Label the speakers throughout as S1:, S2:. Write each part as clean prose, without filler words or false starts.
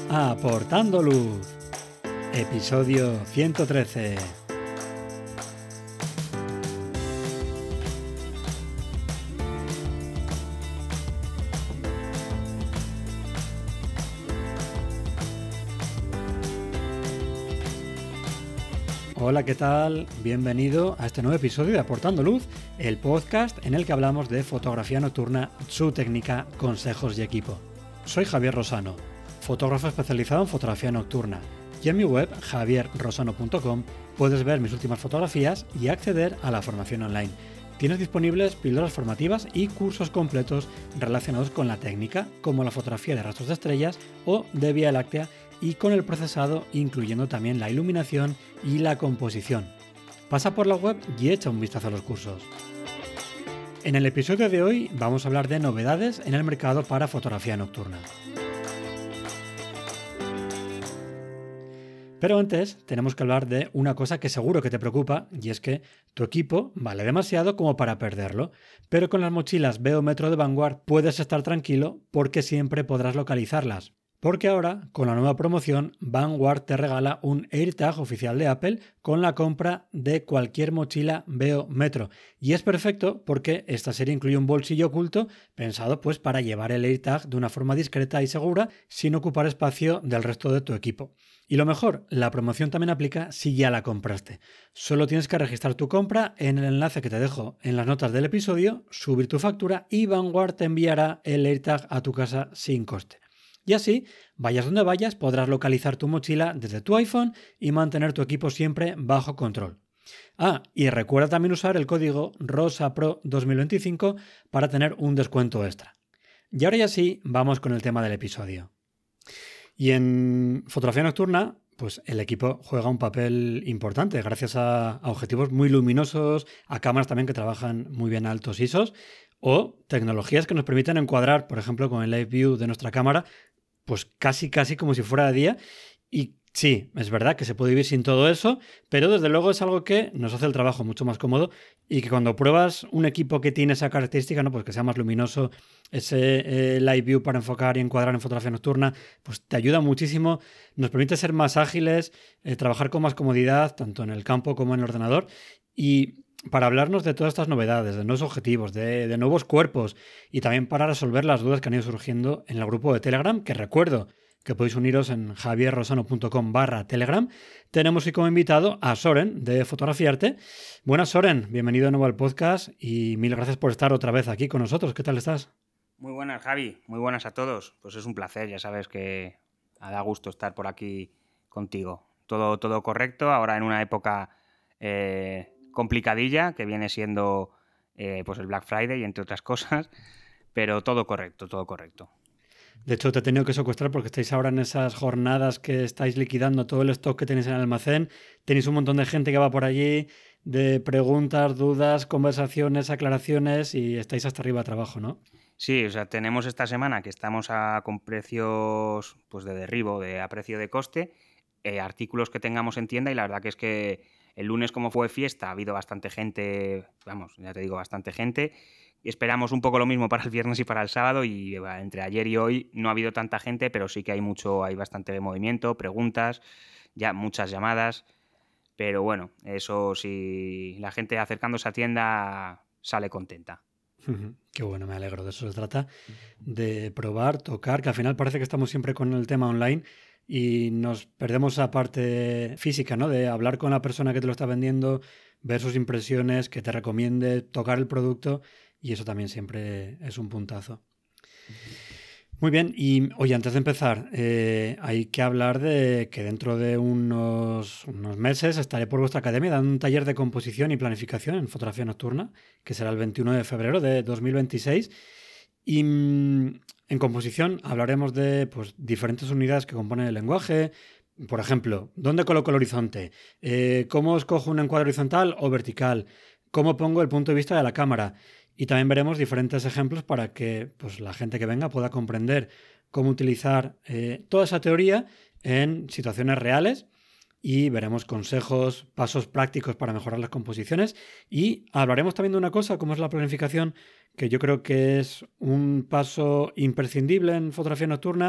S1: Aportando Luz, episodio 113. Hola, ¿qué tal? Bienvenido a este nuevo episodio de Aportando Luz, el podcast en el que hablamos de fotografía nocturna, su técnica, consejos y equipo. Soy Javier Rosano, fotógrafo especializado en fotografía nocturna, y en mi web javierrosano.com puedes ver mis últimas fotografías y acceder a la formación online. Tienes disponibles píldoras formativas y cursos completos relacionados con la técnica, como la fotografía de rastros de estrellas o de Vía Láctea, y con el procesado, incluyendo también la iluminación y la composición. Pasa por la web y echa un vistazo a los cursos. En el episodio de hoy vamos a hablar de novedades en el mercado para fotografía nocturna. Pero antes tenemos que hablar de una cosa que seguro que te preocupa, y es que tu equipo vale demasiado como para perderlo, pero con las mochilas Veo Metro de Vanguard puedes estar tranquilo porque siempre podrás localizarlas. Porque ahora, con la nueva promoción, Vanguard te regala un AirTag oficial de Apple con la compra de cualquier mochila Veo Metro. Y es perfecto porque esta serie incluye un bolsillo oculto pensado pues para llevar el AirTag de una forma discreta y segura sin ocupar espacio del resto de tu equipo. Y lo mejor, la promoción también aplica si ya la compraste. Solo tienes que registrar tu compra en el enlace que te dejo en las notas del episodio, subir tu factura y Vanguard te enviará el AirTag a tu casa sin coste. Y así, vayas donde vayas, podrás localizar tu mochila desde tu iPhone y mantener tu equipo siempre bajo control. Y recuerda también usar el código ROSAPRO2025 para tener un descuento extra. Y ahora ya sí, vamos con el tema del episodio. Y en fotografía nocturna, pues el equipo juega un papel importante gracias a objetivos muy luminosos, a cámaras también que trabajan muy bien a altos ISOs o tecnologías que nos permiten encuadrar, por ejemplo, con el Live View de nuestra cámara, pues casi como si fuera de día. Y sí, es verdad que se puede vivir sin todo eso, pero desde luego es algo que nos hace el trabajo mucho más cómodo y que cuando pruebas un equipo que tiene esa característica, ¿no? Pues que sea más luminoso, ese Live View para enfocar y encuadrar en fotografía nocturna, pues te ayuda muchísimo, nos permite ser más ágiles, trabajar con más comodidad, tanto en el campo como en el ordenador. Y para hablarnos de todas estas novedades, de nuevos objetivos, de nuevos cuerpos y también para resolver las dudas que han ido surgiendo en el grupo de Telegram, que recuerdo que podéis uniros en javierrosano.com/Telegram, tenemos hoy como invitado a Soren de Fotografiarte. Buenas, Soren, bienvenido de nuevo al podcast y mil gracias por estar otra vez aquí con nosotros. ¿Qué tal estás?
S2: Muy buenas, Javi, muy buenas a todos. Pues es un placer, ya sabes que da gusto estar por aquí contigo. Todo correcto, ahora en una época complicadilla, que viene siendo pues el Black Friday, entre otras cosas, pero todo correcto, todo correcto.
S1: De hecho, te he tenido que secuestrar porque estáis ahora en esas jornadas que estáis liquidando todo el stock que tenéis en el almacén. Tenéis un montón de gente que va por allí, de preguntas, dudas, conversaciones, aclaraciones, y estáis hasta arriba de trabajo, ¿no?
S2: Sí, o sea, tenemos esta semana que estamos con precios pues de derribo, a precio de coste, artículos que tengamos en tienda, y la verdad que es que el lunes, como fue fiesta, ha habido bastante gente, vamos, ya te digo, bastante gente. Esperamos un poco lo mismo para el viernes y para el sábado, y entre ayer y hoy no ha habido tanta gente, pero sí que hay bastante movimiento, preguntas, ya muchas llamadas, pero bueno, eso sí, la gente acercándose a tienda sale contenta.
S1: Qué bueno, me alegro. De eso se trata, de probar, tocar, que al final parece que estamos siempre con el tema online y nos perdemos esa parte física, ¿no? De hablar con la persona que te lo está vendiendo, ver sus impresiones, que te recomiende, tocar el producto, y eso también siempre es un puntazo. Muy bien, y oye, antes de empezar, hay que hablar de que dentro de unos meses estaré por vuestra academia dando un taller de composición y planificación en fotografía nocturna, que será el 21 de febrero de 2026. Y en composición hablaremos de pues, diferentes unidades que componen el lenguaje. Por ejemplo, ¿dónde coloco el horizonte? ¿Cómo escojo un encuadre horizontal o vertical? ¿Cómo pongo el punto de vista de la cámara? Y también veremos diferentes ejemplos para que pues, la gente que venga pueda comprender cómo utilizar toda esa teoría en situaciones reales, y veremos consejos, pasos prácticos para mejorar las composiciones, y hablaremos también de una cosa como es la planificación, que yo creo que es un paso imprescindible en fotografía nocturna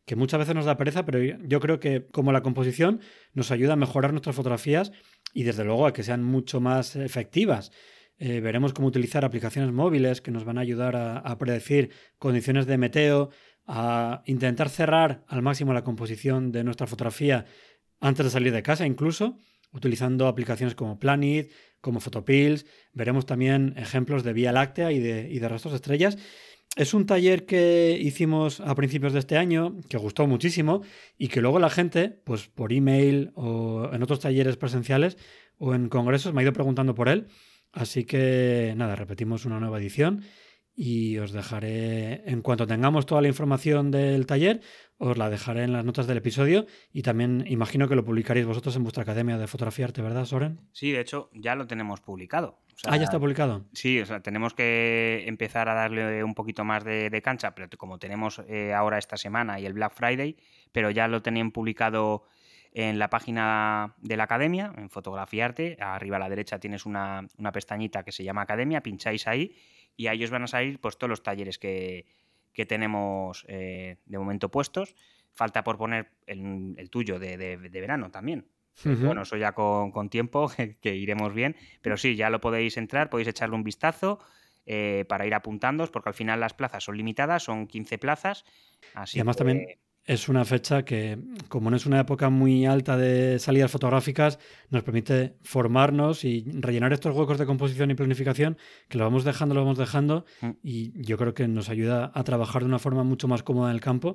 S1: que muchas veces nos da pereza, pero yo creo que como la composición nos ayuda a mejorar nuestras fotografías y desde luego a que sean mucho más efectivas. Veremos cómo utilizar aplicaciones móviles que nos van a ayudar a predecir condiciones de meteo, a intentar cerrar al máximo la composición de nuestra fotografía antes de salir de casa incluso, utilizando aplicaciones como Planet, como Photopills. Veremos también ejemplos de Vía Láctea y de rastros de estrellas. Es un taller que hicimos a principios de este año, que gustó muchísimo y que luego la gente, pues por email o en otros talleres presenciales o en congresos, me ha ido preguntando por él. Así que nada, repetimos una nueva edición y os dejaré, en cuanto tengamos toda la información del taller, os la dejaré en las notas del episodio y también imagino que lo publicaréis vosotros en vuestra academia de fotografía arte, ¿verdad, Soren?
S2: Sí, de hecho, ya lo tenemos publicado. O sea,
S1: Ya está publicado.
S2: sí, o sea, tenemos que empezar a darle un poquito más de cancha, pero como tenemos ahora esta semana y el Black Friday, pero ya lo tenían publicado en la página de la academia, en Fotografía Arte. Arriba a la derecha tienes una pestañita que se llama Academia, pincháis ahí y ahí os van a salir pues todos los talleres que tenemos de momento puestos. Falta por poner el tuyo de verano también. Bueno, eso ya con tiempo, que iremos bien, pero sí, ya lo podéis entrar, podéis echarle un vistazo para ir apuntándoos, porque al final las plazas son limitadas, son 15 plazas, así
S1: Y además
S2: que...
S1: también es una fecha que, como no es una época muy alta de salidas fotográficas, nos permite formarnos y rellenar estos huecos de composición y planificación que lo vamos dejando, y yo creo que nos ayuda a trabajar de una forma mucho más cómoda en el campo,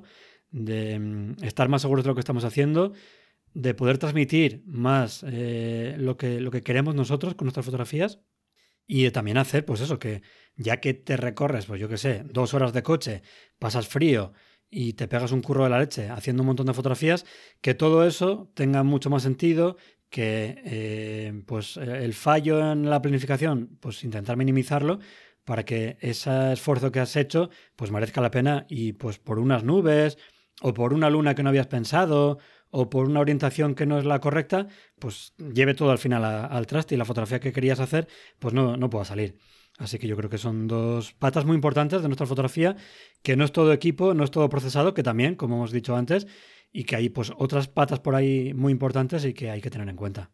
S1: de estar más seguros de lo que estamos haciendo, de poder transmitir más lo que queremos nosotros con nuestras fotografías y de también hacer, pues eso, que ya que te recorres, pues yo qué sé, 2 horas de coche, pasas frío y te pegas un curro de la leche haciendo un montón de fotografías, que todo eso tenga mucho más sentido, que pues el fallo en la planificación, pues intentar minimizarlo para que ese esfuerzo que has hecho pues merezca la pena y pues por unas nubes o por una luna que no habías pensado o por una orientación que no es la correcta, pues lleve todo al final al traste y la fotografía que querías hacer pues no pueda salir. Así que yo creo que son dos patas muy importantes de nuestra fotografía, que no es todo equipo, no es todo procesado, que también, como hemos dicho antes, y que hay pues otras patas por ahí muy importantes y que hay que tener en cuenta.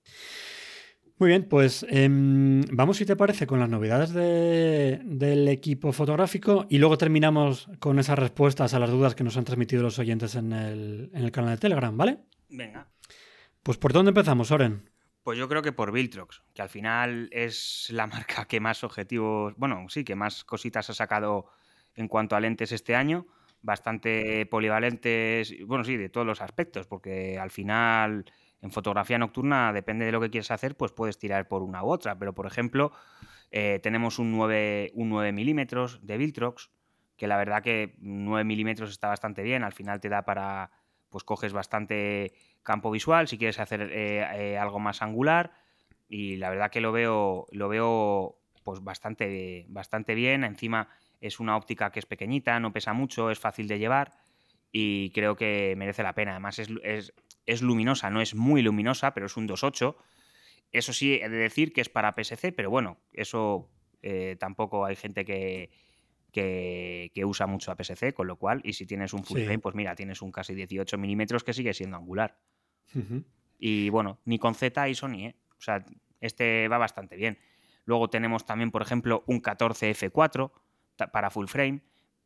S1: Muy bien, pues vamos, si te parece, con las novedades del equipo fotográfico y luego terminamos con esas respuestas a las dudas que nos han transmitido los oyentes en el canal de Telegram, ¿vale?
S2: Venga.
S1: Pues ¿por dónde empezamos, Oren?
S2: Pues yo creo que por Viltrox, que al final es la marca que más objetivos, bueno, sí, que más cositas ha sacado en cuanto a lentes este año, bastante polivalentes, bueno, sí, de todos los aspectos, porque al final en fotografía nocturna, depende de lo que quieras hacer, pues puedes tirar por una u otra, pero por ejemplo, tenemos un 9 milímetros de Viltrox, que la verdad que 9 milímetros está bastante bien, al final te da para, pues coges bastante campo visual, si quieres hacer algo más angular, y la verdad que lo veo pues bastante bien. Encima es una óptica que es pequeñita, no pesa mucho, es fácil de llevar y creo que merece la pena. Además es luminosa, no es muy luminosa, pero es un 2.8. Eso sí, he de decir que es para PSC, pero bueno, eso tampoco hay gente que usa mucho APS-C, con lo cual, y si tienes un full frame, pues mira, tienes un casi 18 milímetros que sigue siendo angular. Y bueno, ni con Z y Sony, o sea, este va bastante bien. Luego tenemos también, por ejemplo, un 14 f4 para full frame.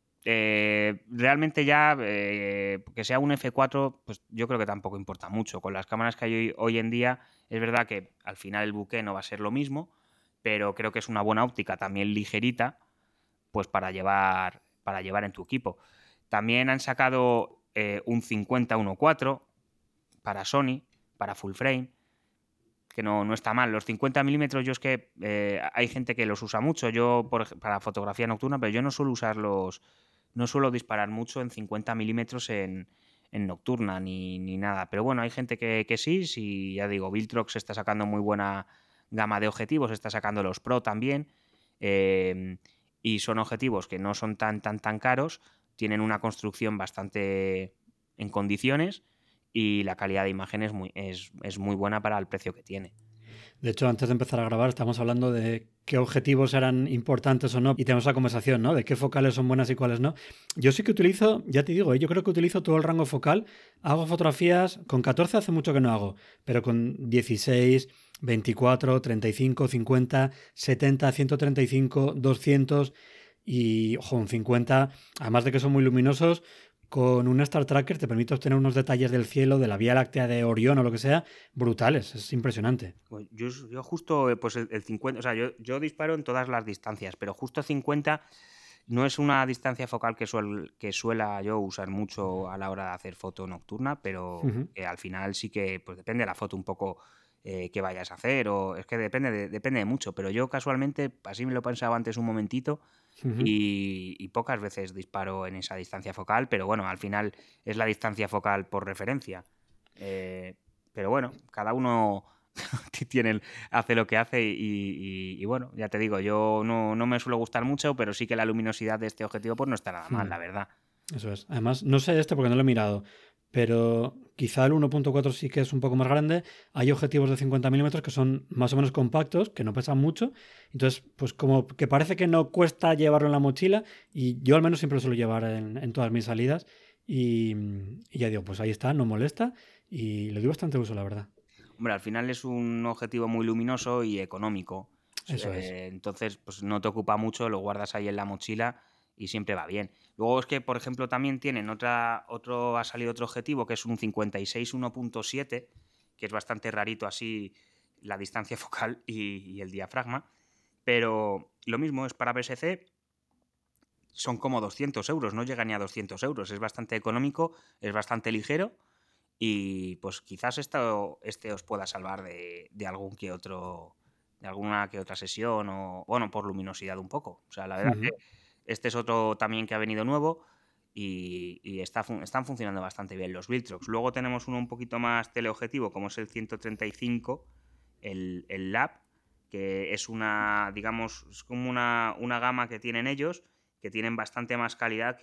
S2: Realmente ya que sea un f4, pues yo creo que tampoco importa mucho. Con las cámaras que hay hoy en día, es verdad que al final el bokeh no va a ser lo mismo, pero creo que es una buena óptica, también ligerita, pues para llevar en tu equipo. También han sacado un 50-1.4 para Sony, para full frame, que no está mal. Los 50 milímetros, yo es que hay gente que los usa mucho, yo para fotografía nocturna, pero yo no suelo usarlos, no suelo disparar mucho en 50 milímetros en nocturna ni nada. Pero bueno, hay gente que sí, ya digo, Viltrox está sacando muy buena gama de objetivos, está sacando los Pro también, y son objetivos que no son tan caros, tienen una construcción bastante en condiciones y la calidad de imagen es muy buena para el precio que tiene.
S1: De hecho, antes de empezar a grabar, estamos hablando de qué objetivos eran importantes o no y tenemos la conversación, ¿no? De qué focales son buenas y cuáles no. Yo sí que utilizo, ya te digo, yo creo que utilizo todo el rango focal. Hago fotografías, con 14 hace mucho que no hago, pero con 16, 24, 35, 50, 70, 135, 200 y, ojo, un 50, además de que son muy luminosos, con un Star Tracker te permite obtener unos detalles del cielo, de la Vía Láctea de Orión o lo que sea, brutales. Es impresionante.
S2: Pues yo justo, pues el 50, o sea, yo disparo en todas las distancias, pero justo 50 no es una distancia focal que suela yo usar mucho a la hora de hacer foto nocturna, pero
S1: Ujú,
S2: al final sí que pues depende de la foto un poco que vayas a hacer, o es que depende de mucho, pero yo casualmente, así me lo pensaba antes un momentito,
S1: ujú.
S2: y pocas veces disparo en esa distancia focal, pero bueno, al final es la distancia focal por referencia. Eh, pero bueno, cada uno hace lo que hace y bueno, ya te digo, yo no me suele gustar mucho, pero sí que la luminosidad de este objetivo pues no está nada mal,
S1: Hmm,
S2: la verdad.
S1: eso es. Además, no sé este porque no lo he mirado, pero quizá el 1.4 sí que es un poco más grande. Hay objetivos de 50 milímetros que son más o menos compactos, que no pesan mucho. Entonces, pues como que parece que no cuesta llevarlo en la mochila y yo al menos siempre lo suelo llevar en todas mis salidas y ya digo, pues ahí está, no molesta y le doy bastante uso, la verdad.
S2: Hombre, al final es un objetivo muy luminoso y económico.
S1: Eso es.
S2: Entonces, pues no te ocupa mucho, lo guardas ahí en la mochila y siempre va bien. Luego es que, por ejemplo, también tienen ha salido otro objetivo que es un 56 1.7, que es bastante rarito así la distancia focal y el diafragma. Pero lo mismo es para PSC, son como 200 euros, no llega ni a 200 euros. Es bastante económico, es bastante ligero y pues quizás este os pueda salvar de algún que otro, de alguna que otra sesión o, bueno, por luminosidad un poco. O sea, la verdad que
S1: Ujú,
S2: este es otro también que ha venido nuevo y están funcionando bastante bien los Viltrox. Luego tenemos uno un poquito más teleobjetivo, como es el 135, el Lab, que es una, digamos, es como una gama que tienen ellos, que tienen bastante más calidad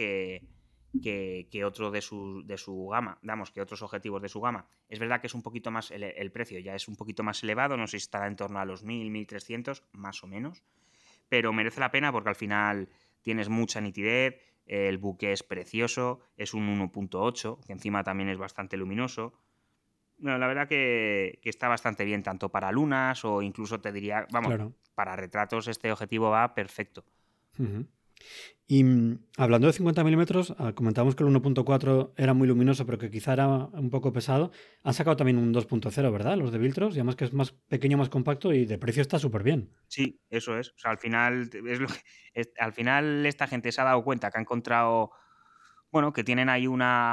S2: que otro de su gama, digamos, que otros objetivos de su gama. Es verdad que es un poquito más, el precio ya es un poquito más elevado, no sé si estará en torno a los 1000, 1300, más o menos, pero merece la pena porque al final tienes mucha nitidez, el buque es precioso, es un 1.8, que encima también es bastante luminoso. No, la verdad que está bastante bien, tanto para lunas o incluso te diría, vamos,
S1: claro.
S2: para retratos este objetivo va perfecto.
S1: Ujú. Y hablando de 50 milímetros, comentábamos que el 1.4 era muy luminoso, pero que quizá era un poco pesado. Han sacado también un 2.0, ¿verdad? Los de Viltros, y además que es más pequeño, más compacto y de precio está súper bien.
S2: Sí, eso es. O sea, al final al final esta gente se ha dado cuenta que ha encontrado, bueno, que tienen ahí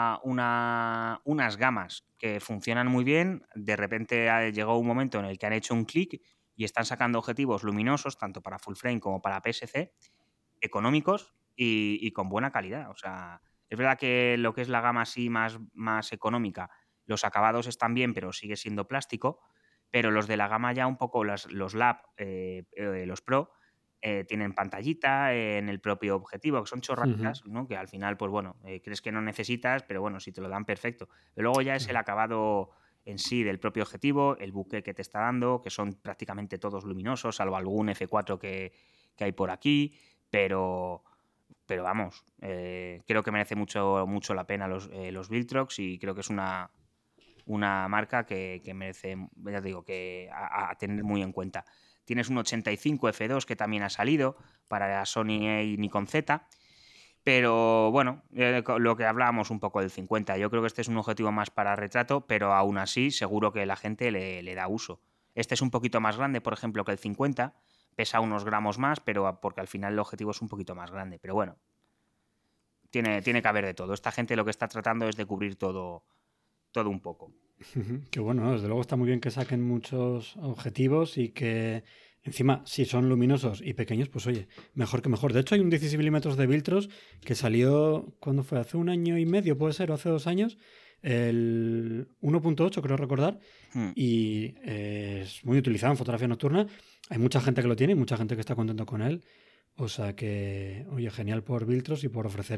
S2: unas gamas que funcionan muy bien. De repente llegó un momento en el que han hecho un clic y están sacando objetivos luminosos, tanto para full frame como para PSC, económicos y con buena calidad. O sea, es verdad que lo que es la gama así más económica, los acabados están bien, pero sigue siendo plástico. Pero los de la gama ya un poco, los Lab, los Pro, tienen pantallita en el propio objetivo, que son
S1: Ujú,
S2: chorraditas, ¿no? Que al final, pues bueno, crees que no necesitas, pero bueno, si te lo dan, perfecto. Pero luego ya es el
S1: claro.
S2: acabado en sí del propio objetivo, el buque que te está dando, que son prácticamente todos luminosos, salvo algún F4 que hay por aquí, pero, pero vamos, creo que merece mucho la pena los Viltrox y creo que es una marca que merece, ya te digo, que a tener muy en cuenta. Tienes un 85 F2 que también ha salido para Sony y Nikon Z, pero bueno, lo que hablábamos un poco del 50, yo creo que este es un objetivo más para retrato, pero aún así seguro que la gente le da uso. Este es un poquito más grande, por ejemplo, que el 50, pesa unos gramos más, pero porque al final el objetivo es un poquito más grande. Pero bueno, tiene que haber de todo. Esta gente lo que está tratando es de cubrir todo un poco.
S1: Ujú, qué bueno, ¿no? Desde luego está muy bien que saquen muchos objetivos y que encima, si son luminosos y pequeños, pues oye, mejor que mejor. De hecho, hay un 16 milímetros de Viltros que salió, ¿cuándo fue? Hace un año y medio, puede ser, o hace 2 años, el 1.8, creo recordar,
S2: Hmm.
S1: y es muy utilizado en fotografía nocturna. Hay mucha gente que lo tiene y mucha gente que está contento con él. O sea que, oye, genial por Viltros y por ofrecer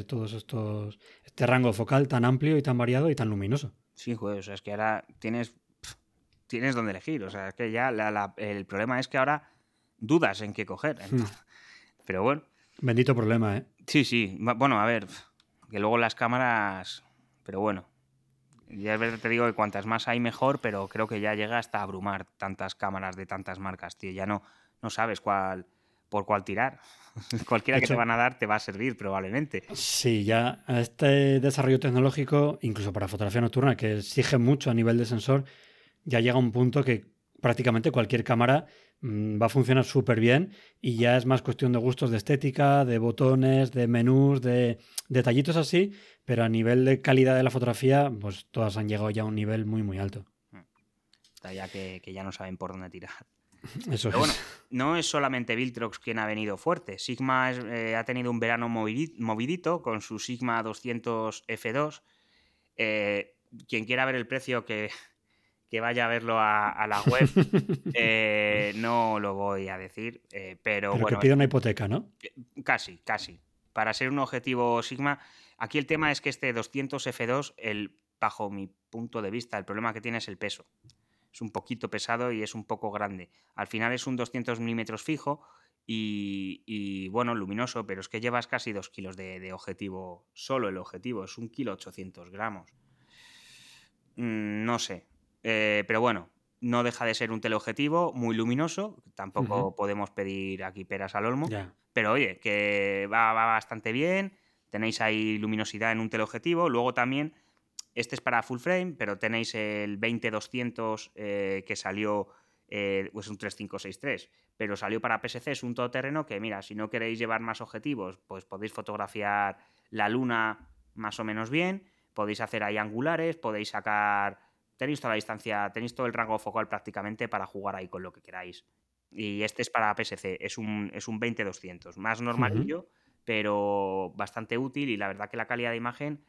S1: este rango focal tan amplio y tan variado y tan luminoso.
S2: Sí, joder, o sea, es que ahora tienes tienes donde elegir. O sea, es que ya el problema es que ahora dudas en qué coger. Pero bueno.
S1: Bendito problema, ¿eh?
S2: Sí. Bueno, a ver, que luego las cámaras... Pero bueno, ya es verdad, te digo que cuantas más hay mejor, pero creo que ya llega hasta abrumar tantas cámaras de tantas marcas, tío. Ya no sabes por cuál tirar. Cualquiera
S1: De
S2: que te
S1: hecho,
S2: van a dar te va a servir probablemente.
S1: sí, ya a este desarrollo tecnológico, incluso para fotografía nocturna, que exige mucho a nivel de sensor, ya llega un punto que prácticamente cualquier cámara va a funcionar súper bien y ya es más cuestión de gustos de estética, de botones, de menús, de detallitos así, pero a nivel de calidad de la fotografía, pues todas han llegado ya a un nivel muy, muy alto.
S2: Está ya que ya no saben por dónde tirar.
S1: Eso
S2: Pero bueno,
S1: es.
S2: no es solamente Viltrox quien ha venido fuerte. Sigma ha tenido un verano movidito con su Sigma 200 F2. Quien quiera ver el precio, que vaya a verlo a la web. No lo voy a decir, pero
S1: Pero que
S2: bueno,
S1: pida una hipoteca, ¿no?
S2: casi. Para ser un objetivo Sigma, aquí el tema es que este 200 F2, bajo mi punto de vista, el problema que tiene es el peso. Es un poquito pesado y es un poco grande. Al final es un 200 milímetros fijo y bueno, luminoso, pero es que llevas casi 2 kilos de objetivo. Solo el objetivo es 1,8 kg. No sé. Pero bueno, no deja de ser un teleobjetivo muy luminoso. Tampoco podemos pedir aquí peras al olmo.
S1: Ya.
S2: Pero oye, que va bastante bien. Tenéis ahí luminosidad en un teleobjetivo. Luego también, este es para full frame, pero tenéis el 20-200 que salió, pues un 3563. Pero salió para PSC, es un todoterreno que, mira, si no queréis llevar más objetivos, pues podéis fotografiar la luna más o menos bien. Podéis hacer ahí angulares, podéis sacar... Tenéis toda la distancia, tenéis todo el rango focal prácticamente para jugar ahí con lo que queráis. Y este es para PSC, es un 20-200, más normalillo, pero bastante útil y la verdad que la calidad de imagen,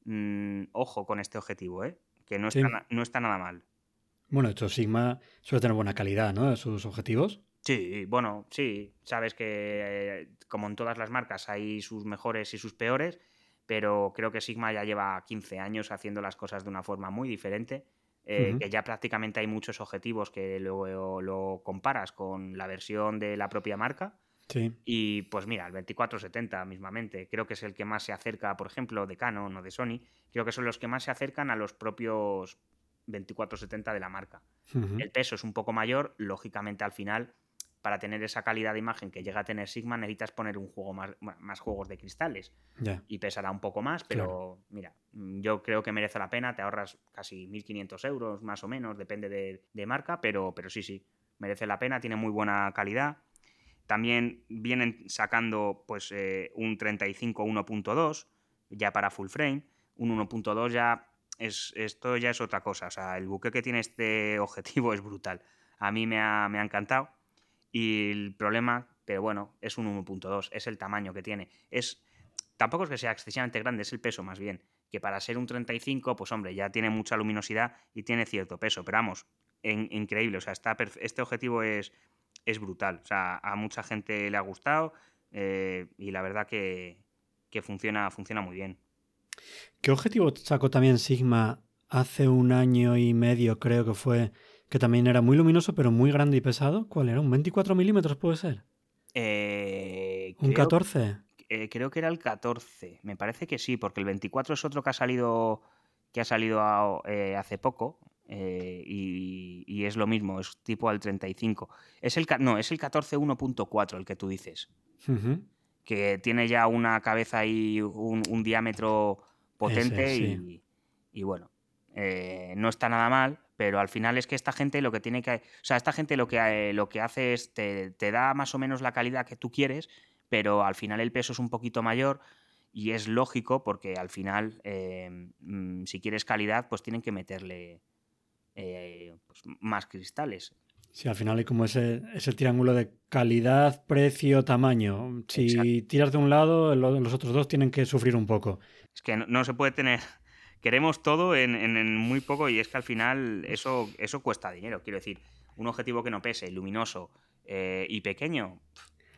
S2: ojo con este objetivo, que no
S1: Sí.
S2: está nada mal.
S1: Bueno, esto Sigma suele tener buena calidad, ¿no? De sus objetivos.
S2: Sí, bueno, sí, sabes que como en todas las marcas hay sus mejores y sus peores, pero creo que Sigma ya lleva 15 años haciendo las cosas de una forma muy diferente, que ya prácticamente hay muchos objetivos que luego lo comparas con la versión de la propia marca.
S1: Sí.
S2: Y pues mira, el 2470 mismamente, creo que es el que más se acerca, por ejemplo, de Canon o de Sony, creo que son los que más se acercan a los propios 2470 de la marca. El peso es un poco mayor, lógicamente al final, para tener esa calidad de imagen que llega a tener Sigma, necesitas poner un juego más juegos de cristales.
S1: Ya.
S2: Y pesará un poco más, pero
S1: Claro.
S2: mira, yo creo que merece la pena, te ahorras casi 1.500 euros más o menos, depende de marca, pero sí, merece la pena, tiene muy buena calidad. También vienen sacando pues un 35 1.2 ya para full frame, un 1.2 ya esto ya es otra cosa, o sea, el buque que tiene este objetivo es brutal. A mí me ha encantado y el problema, pero bueno, es un 1.2, es el tamaño que tiene. Tampoco es que sea excesivamente grande, es el peso más bien, que para ser un 35, pues hombre, ya tiene mucha luminosidad y tiene cierto peso, pero vamos, increíble, o sea, este objetivo es brutal, o sea, a mucha gente le ha gustado y la verdad que funciona muy bien.
S1: ¿Qué objetivo sacó también Sigma hace un año y medio, creo que fue, que también era muy luminoso, pero muy grande y pesado? ¿Cuál era? ¿Un 24 milímetros puede ser? ¿Un
S2: Creo
S1: 14?
S2: Creo que era el 14, me parece que sí, porque el 24 es otro que ha salido hace poco y es lo mismo, es tipo al 35. Es el 14 1.4 el que tú dices, que tiene ya una cabeza y un diámetro
S1: Ese,
S2: potente
S1: sí.
S2: y bueno, no está nada mal, pero al final es que esta gente lo que tiene que... O sea, esta gente lo que hace es te da más o menos la calidad que tú quieres, pero al final el peso es un poquito mayor y es lógico porque al final, si quieres calidad, pues tienen que meterle pues más cristales.
S1: Sí, al final hay como ese triángulo de calidad, precio, tamaño.
S2: Exacto.
S1: Si tiras de un lado, los otros dos tienen que sufrir un poco.
S2: Es que no se puede tener... Queremos todo en muy poco y es que al final eso cuesta dinero. Quiero decir, un objetivo que no pese, luminoso y pequeño...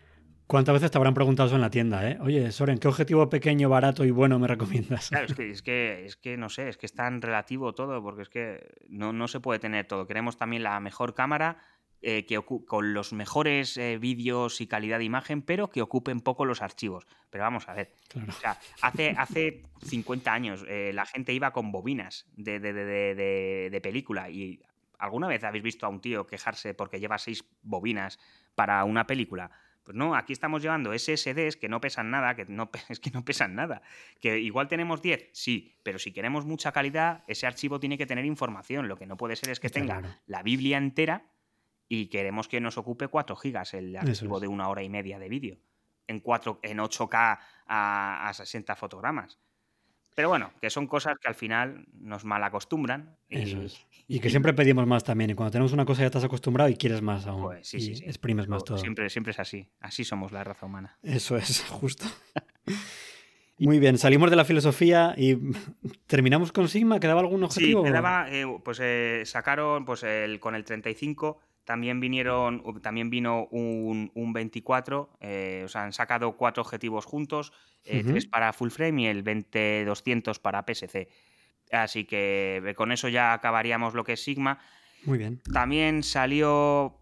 S1: ¿Cuántas veces te habrán preguntado eso en la tienda, eh? Oye, Soren, ¿qué objetivo pequeño, barato y bueno me recomiendas?
S2: Claro, es que no sé, es que es tan relativo todo, porque es que no se puede tener todo. Queremos también la mejor cámara, con los mejores vídeos y calidad de imagen, pero que ocupen poco los archivos. Pero vamos a ver.
S1: Claro.
S2: O sea, hace 50 años la gente iba con bobinas de película. ¿Y alguna vez habéis visto a un tío quejarse porque lleva 6 bobinas para una película? Pues no, aquí estamos llevando SSDs que no pesan nada, es que no pesan nada. ¿Que igual tenemos 10? Sí, pero si queremos mucha calidad, ese archivo tiene que tener información. Lo que no puede ser es que
S1: Está
S2: tenga
S1: claro.
S2: la Biblia entera y queremos que nos ocupe 4 gigas el
S1: Eso
S2: archivo
S1: es.
S2: de 1 hora y media de vídeo en 8K a 60 fotogramas. Pero bueno, que son cosas que al final nos malacostumbran
S1: Eso
S2: y,
S1: es. Y que
S2: y
S1: siempre pedimos más también. Y cuando tenemos una cosa ya estás acostumbrado y quieres más aún.
S2: pues sí, sí,
S1: Y
S2: sí.
S1: exprimes más
S2: Eso
S1: todo.
S2: siempre es así. Así somos la raza humana.
S1: Eso es, justo. Muy bien, salimos de la filosofía y terminamos con Sigma. ¿Quedaba algún
S2: Sí,
S1: objetivo?
S2: quedaba, sacaron pues con el 35, también vino un 24, o sea, han sacado 4 objetivos juntos, 3
S1: Ujú.
S2: para full frame y el 20-200 para PSC. Así que con eso ya acabaríamos lo que es Sigma.
S1: Muy bien.
S2: También salió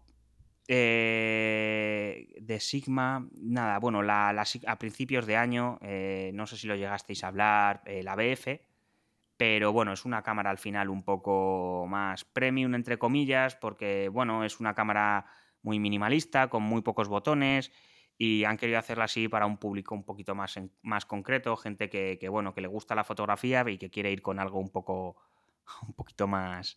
S2: de Sigma, nada, bueno, a principios de año, no sé si lo llegasteis a hablar, la BF. Pero bueno, es una cámara al final un poco más premium, entre comillas, porque bueno, es una cámara muy minimalista, con muy pocos botones, y han querido hacerla así para un público un poquito más concreto, gente bueno, que le gusta la fotografía y que quiere ir con algo un poquito más.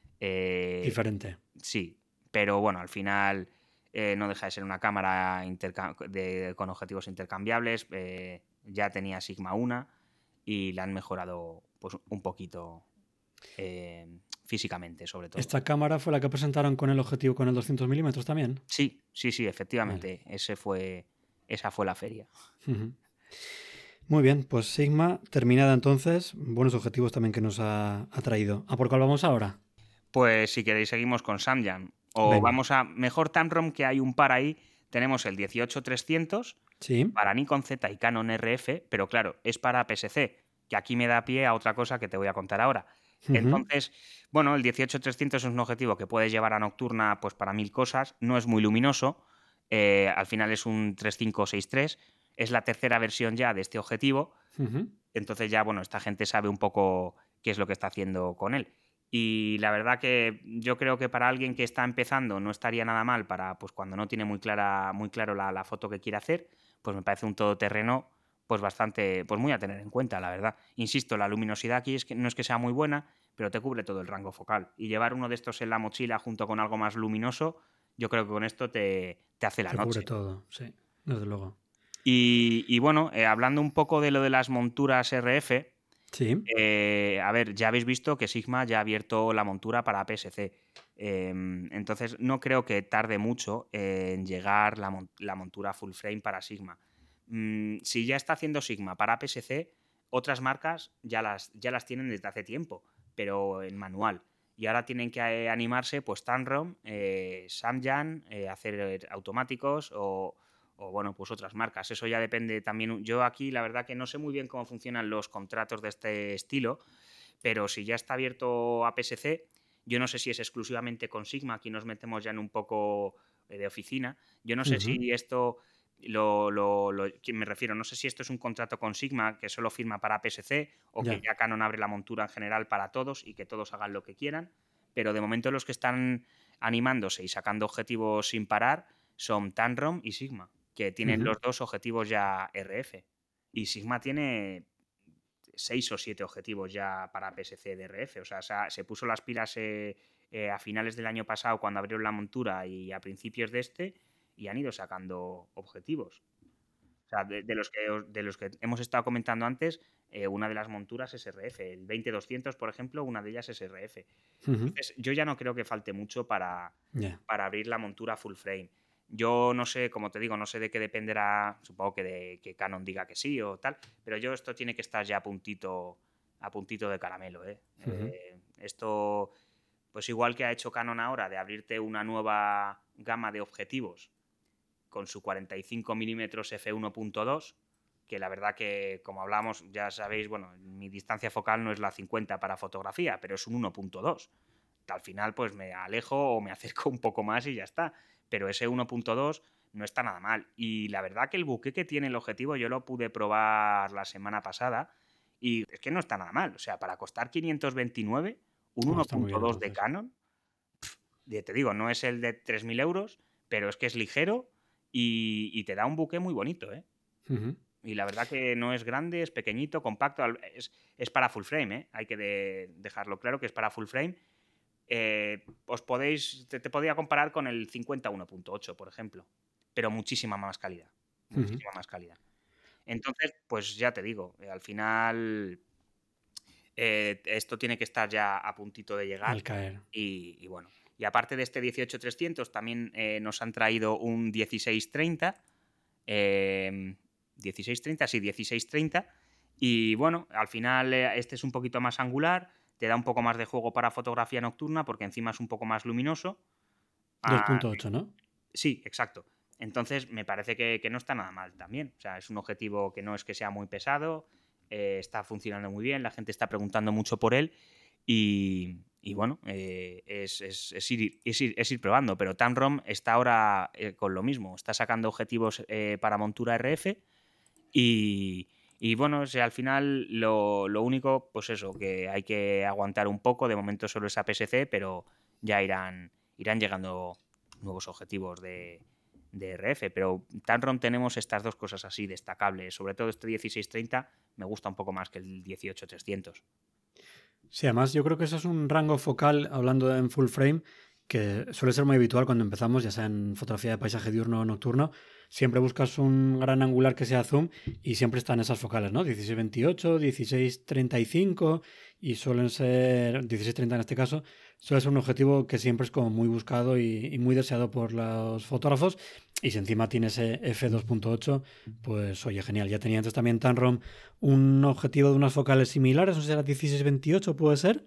S2: eh,
S1: Diferente.
S2: sí, pero bueno, al final no deja de ser una cámara con objetivos intercambiables. Ya tenía Sigma 1 y la han mejorado pues un poquito físicamente, sobre todo.
S1: ¿Esta cámara fue la que presentaron con el objetivo con el 200 milímetros también?
S2: Sí, sí, sí,
S1: Vale.
S2: efectivamente. Esa fue la feria.
S1: Ujú. Muy bien, pues Sigma terminada entonces. Buenos objetivos también que nos ha traído. ¿A por cuál vamos ahora?
S2: Pues si queréis seguimos con Samyang. O
S1: Venga.
S2: vamos a mejor Tamron, que hay un par ahí. Tenemos el 18300
S1: Sí.
S2: para Nikon Z y Canon RF, pero claro, es para APS-C, que aquí me da pie a otra cosa que te voy a contar ahora.
S1: Ujú.
S2: Entonces, bueno, el 18300 es un objetivo que puedes llevar a nocturna pues para 1000 cosas, no es muy luminoso, al final es un 3563, es la tercera versión ya de este objetivo,
S1: Ujú.
S2: entonces ya, bueno, esta gente sabe un poco qué es lo que está haciendo con él. Y la verdad que yo creo que para alguien que está empezando no estaría nada mal para, pues cuando no tiene muy claro la foto que quiere hacer, pues me parece un todoterreno pues bastante, pues muy a tener en cuenta, la verdad. Insisto, la luminosidad aquí no es que sea muy buena, pero te cubre todo el rango focal. Y llevar uno de estos en la mochila junto con algo más luminoso, yo creo que con esto te hace la
S1: Te cubre
S2: noche.
S1: todo, sí, desde luego.
S2: Y bueno, hablando un poco de lo de las monturas RF,
S1: Sí.
S2: a ver, ya habéis visto que Sigma ya ha abierto la montura para APS-C. Entonces, no creo que tarde mucho en llegar la montura full frame para Sigma. Si ya está haciendo Sigma para APS-C, otras marcas ya las tienen desde hace tiempo, pero en manual. Y ahora tienen que animarse, pues Tamron, Samyang, hacer automáticos o bueno, pues otras marcas. Eso ya depende también. Yo aquí la verdad que no sé muy bien cómo funcionan los contratos de este estilo, pero si ya está abierto a PSC, yo no sé si es exclusivamente con Sigma, aquí nos metemos ya en un poco de oficina. Yo no sé
S1: Ujú.
S2: si esto que me refiero, no sé si esto es un contrato con Sigma que solo firma para PSC o que
S1: Ya.
S2: ya Canon abre la montura en general para todos y que todos hagan lo que quieran, pero de momento los que están animándose y sacando objetivos sin parar son Tamron y Sigma, que tienen
S1: Ujú.
S2: los dos objetivos ya RF. Y Sigma tiene 6 o 7 objetivos ya para PSC de RF. O sea, se puso las pilas a finales del año pasado cuando abrieron la montura y a principios de este y han ido sacando objetivos. O sea, de los que hemos estado comentando antes, una de las monturas es RF. El 20-200, por ejemplo, una de ellas es RF.
S1: Ujú.
S2: Entonces, yo ya no creo que falte mucho
S1: Ya.
S2: para abrir la montura full frame. Yo no sé, como te digo, no sé de qué dependerá, supongo que de que Canon diga que sí o tal, pero yo esto tiene que estar ya a puntito de caramelo, ¿eh?
S1: Ujú.
S2: Esto, pues igual que ha hecho Canon ahora de abrirte una nueva gama de objetivos con su 45 milímetros f1.2, que la verdad que, como hablábamos, ya sabéis, bueno, mi distancia focal no es la 50 para fotografía, pero es un 1.2. Al final, pues me alejo o me acerco un poco más y ya está. Pero ese 1.2 no está nada mal. Y la verdad que el buque que tiene el objetivo yo lo pude probar la semana pasada y es que no está nada mal. O sea, para costar 529, un
S1: Oh, está muy bien
S2: 1.2 de
S1: entonces.
S2: Canon, te digo, no es el de 3.000 euros, pero es que es ligero y te da un buque muy bonito, ¿eh?
S1: Ujú.
S2: Y la verdad que no es grande, es pequeñito, compacto, es para full frame, ¿eh? Hay que dejarlo claro que es para full frame. Te podría comparar con el 50-1.8, por ejemplo, pero muchísima más calidad,
S1: Ujú.
S2: muchísima más calidad. Entonces, pues ya te digo, al final esto tiene que estar ya a puntito de llegar
S1: Al caer.
S2: y bueno. Y aparte de este 18300, también nos han traído un 1630, 1630, sí, 1630. Y bueno, al final este es un poquito más angular, te da un poco más de juego para fotografía nocturna porque encima es un poco más luminoso. Ah,
S1: 2.8, ¿no?
S2: sí, exacto. Entonces me parece que no está nada mal también. O sea, es un objetivo que no es que sea muy pesado, está funcionando muy bien, la gente está preguntando mucho por él y bueno, es ir probando. Pero Tamron está ahora con lo mismo, está sacando objetivos para montura RF y bueno, o sea, al final lo único, pues eso, que hay que aguantar un poco. De momento solo es APS-C, pero ya irán llegando nuevos objetivos de RF. Pero Tamron tenemos estas dos cosas así destacables. Sobre todo este 1630 me gusta un poco más que el 18300.
S1: Sí, además yo creo que eso es un rango focal, hablando en full frame, que suele ser muy habitual cuando empezamos, ya sea en fotografía de paisaje diurno o nocturno. Siempre buscas un gran angular que sea zoom y siempre están esas focales, ¿no? 16-28, 16-35 y suelen ser, 16-30 en este caso, suele ser un objetivo que siempre es como muy buscado y muy deseado por los fotógrafos. Y si encima tiene ese f2.8, pues oye, genial. Ya tenía antes también Tamron un objetivo de unas focales similares, no sé si era 16-28, puede ser.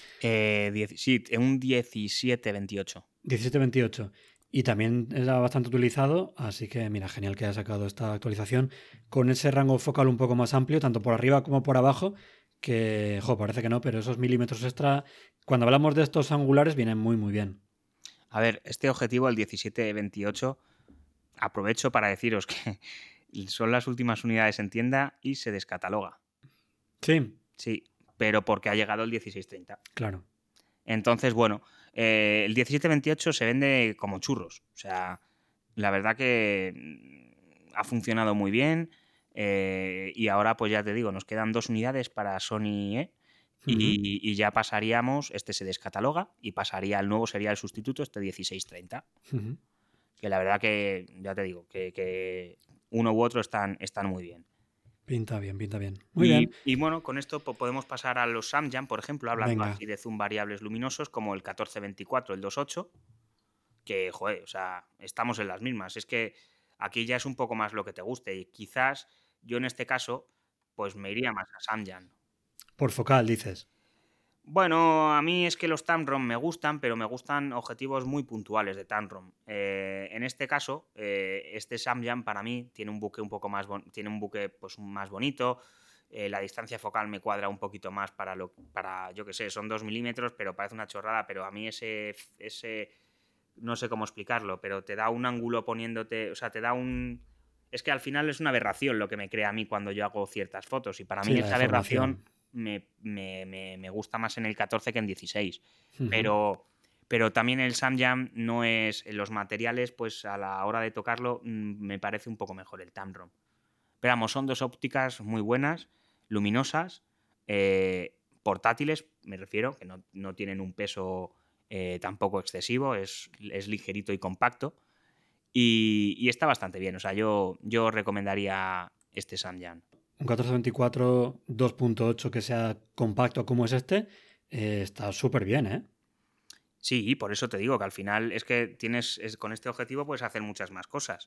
S2: Sí, un 1728.
S1: 17-28. Y también era bastante utilizado, así que mira, genial que haya sacado esta actualización con ese rango focal un poco más amplio, tanto por arriba como por abajo, que, parece que no, pero esos milímetros extra, cuando hablamos de estos angulares, vienen muy, muy bien.
S2: A ver, este objetivo, el 1728, aprovecho para deciros que son las últimas unidades en tienda y se descataloga.
S1: Sí,
S2: Sí, pero porque ha llegado el 1630.
S1: claro.
S2: Entonces, bueno, el 1728 se vende como churros. O sea, la verdad que ha funcionado muy bien. Y ahora, pues ya te digo, nos quedan 2 unidades para Sony E.
S1: Ujú.
S2: Y ya pasaríamos, este se descataloga y pasaría, el nuevo sería el sustituto, este 1630.
S1: Ujú.
S2: Que la verdad que, ya te digo, que uno u otro están muy bien.
S1: Pinta bien, pinta bien. Muy bien.
S2: Y bueno, con esto podemos pasar a los Samyang, por ejemplo, hablando
S1: Venga.
S2: así de zoom variables luminosos, como el 1424, el 28, que, joder, o sea, estamos en las mismas. Es que aquí ya es un poco más lo que te guste y quizás yo en este caso, pues me iría más a Samyang.
S1: Por focal, dices.
S2: Bueno, a mí es que los Tamron me gustan, pero me gustan objetivos muy puntuales de Tamron. En este caso, este Samyang para mí tiene un buque un poco más tiene un buque pues más bonito. La distancia focal me cuadra un poquito más para yo que sé, son 2 milímetros, pero parece una chorrada, pero a mí ese no sé cómo explicarlo, pero te da un ángulo poniéndote, o sea, te da un... Es que al final es una aberración lo que me crea a mí cuando yo hago ciertas fotos y para
S1: Sí,
S2: mí
S1: la
S2: esa aberración
S1: deformación.
S2: me gusta más en el 14 que en 16.
S1: Ujú.
S2: Pero también el Samyang no es... En los materiales, pues a la hora de tocarlo me parece un poco mejor el Tamron. Pero vamos, son dos ópticas muy buenas, luminosas, portátiles, me refiero, que no tienen un peso tampoco excesivo, es ligerito y compacto. Y está bastante bien. O sea, yo recomendaría este Samyang.
S1: Un 1424 2.8 que sea compacto como es este, está súper bien, ¿eh?
S2: Sí, por eso te digo que al final es que con este objetivo puedes hacer muchas más cosas.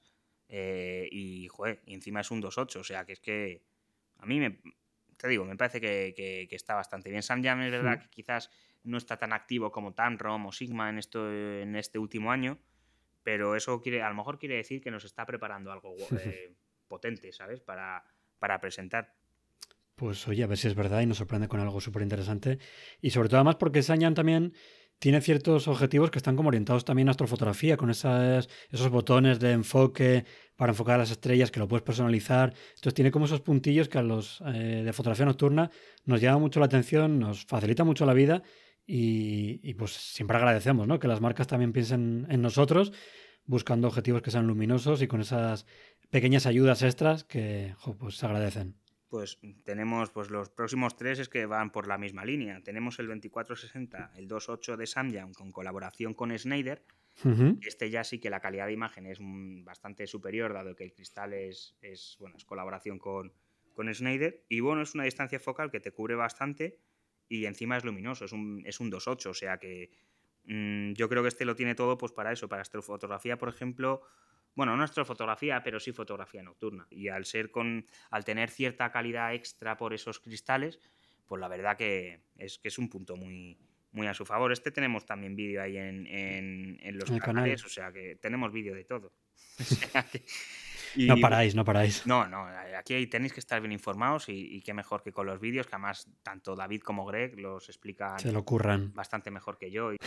S2: Joder, y encima es un 2.8, o sea que es que a mí te digo, me parece que está bastante bien. Samyang es verdad
S1: Mm.
S2: que quizás no está tan activo como Tamron o Sigma en este último año, pero eso a lo mejor quiere decir que nos está preparando algo potente, ¿sabes? Para presentar.
S1: Pues oye, a ver si es verdad y nos sorprende con algo súper interesante. Y sobre todo además porque Sanyan también tiene ciertos objetivos que están como orientados también a astrofotografía, con esos botones de enfoque para enfocar a las estrellas que lo puedes personalizar. Entonces tiene como esos puntillos que a los de fotografía nocturna nos llama mucho la atención, nos facilita mucho la vida y pues siempre agradecemos, ¿no? Que las marcas también piensen en nosotros buscando objetivos que sean luminosos y con esas pequeñas ayudas extras que pues se agradecen.
S2: Pues tenemos pues los próximos 3 es que van por la misma línea. Tenemos el 2460, el 2.8 de Samyang con colaboración con Schneider.
S1: Ujú.
S2: Este ya sí que la calidad de imagen es bastante superior, dado que el cristal es colaboración con Schneider. Y bueno, es una distancia focal que te cubre bastante y encima es luminoso, es un 2.8, o sea que yo creo que este lo tiene todo pues para eso, para astrofotografía, por ejemplo. Bueno, no astrofotografía, pero sí fotografía nocturna. Y al tener cierta calidad extra por esos cristales, pues la verdad que es un punto muy a su favor. Tenemos también vídeo ahí en los
S1: En el canal.
S2: canales, o sea que tenemos vídeo de todo. O sea
S1: No
S2: y
S1: paráis, no paráis.
S2: no, aquí tenéis que estar bien informados y qué mejor que con los vídeos, que además tanto David como Greg los explican
S1: Se lo curran.
S2: bastante mejor que yo.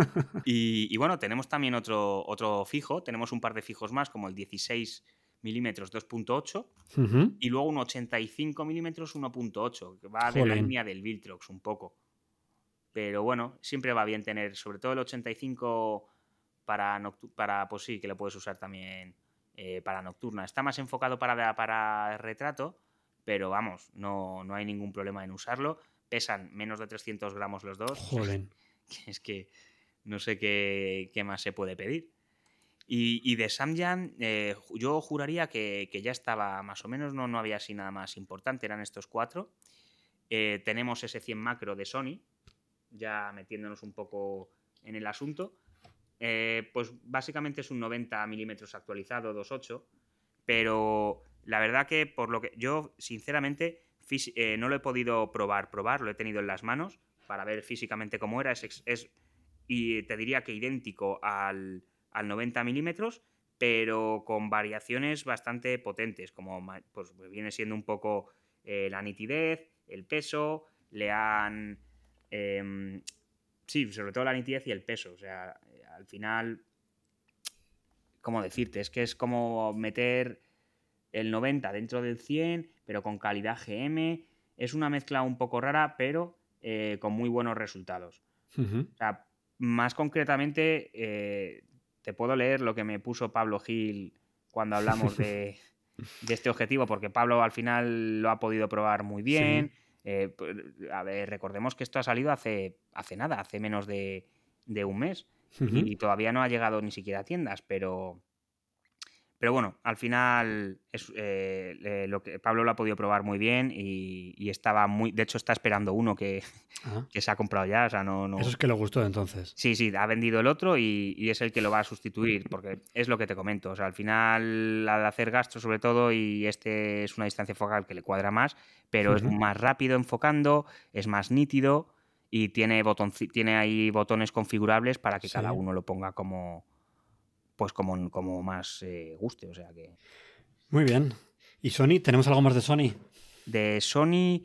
S2: Y bueno, tenemos también otro fijo, tenemos un par de fijos más, como el 16 milímetros 2.8
S1: Ujú.
S2: y luego un 85 milímetros 1.8, que va de la
S1: Jolín.
S2: línea del Viltrox un poco. Pero bueno, siempre va bien tener, sobre todo el 85 para pues sí, que lo puedes usar también para nocturna. Está más enfocado para retrato, pero vamos, no hay ningún problema en usarlo. Pesan menos de 300 gramos los dos, o sea,
S1: Jolín.
S2: que es que no sé qué más se puede pedir. Y de Samyang, yo juraría que ya estaba más o menos, no había así nada más importante, eran estos 4. Tenemos ese 100 macro de Sony, ya metiéndonos un poco en el asunto. Pues básicamente es un 90 milímetros actualizado 2.8, pero la verdad que por lo que yo sinceramente no lo he podido probar, lo he tenido en las manos para ver físicamente cómo era, y te diría que idéntico al 90 milímetros, pero con variaciones bastante potentes, como pues viene siendo un poco la nitidez, el peso, le han... sí, sobre todo la nitidez y el peso, o sea, al final, ¿cómo decirte? Es que es como meter el 90 dentro del 100, pero con calidad GM. Es una mezcla un poco rara, pero con muy buenos resultados.
S1: Ujú.
S2: O sea, más concretamente, te puedo leer lo que me puso Pablo Gil cuando hablamos de este objetivo, porque Pablo al final lo ha podido probar muy
S1: Sí.
S2: bien. Pues, a ver, recordemos que esto ha salido hace nada, hace menos de un mes,
S1: Ujú.
S2: y todavía no ha llegado ni siquiera a tiendas, pero bueno, al final lo que Pablo lo ha podido probar muy bien y estaba muy. De hecho, está esperando uno que,
S1: Ah,
S2: que se ha comprado ya. O sea,
S1: eso
S2: no.
S1: es que le gustó entonces.
S2: Sí, sí, ha vendido el otro y es el que lo va a sustituir, porque es lo que te comento. O sea, al final, al hacer gasto sobre todo, y es una distancia focal que le cuadra más, pero es
S1: Ujú.
S2: más rápido enfocando, es más nítido y tiene ahí botones configurables para que cada
S1: Sí.
S2: uno lo ponga como más guste. O sea que.
S1: Muy bien. ¿Y Sony? ¿Tenemos algo más de Sony?
S2: De Sony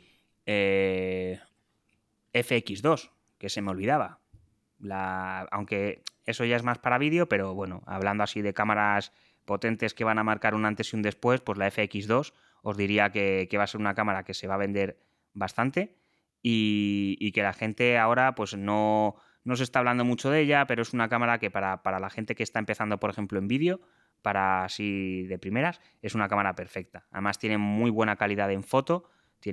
S2: FX2, que se me olvidaba. Aunque eso ya es más para vídeo, pero bueno, hablando así de cámaras potentes que van a marcar un antes y un después, pues la FX2 os diría que va a ser una cámara que se va a vender bastante y que la gente ahora pues no se está hablando mucho de ella, pero es una cámara que para la gente que está empezando, por ejemplo, en vídeo, para así de primeras, es una cámara perfecta. Además tiene muy buena calidad en foto,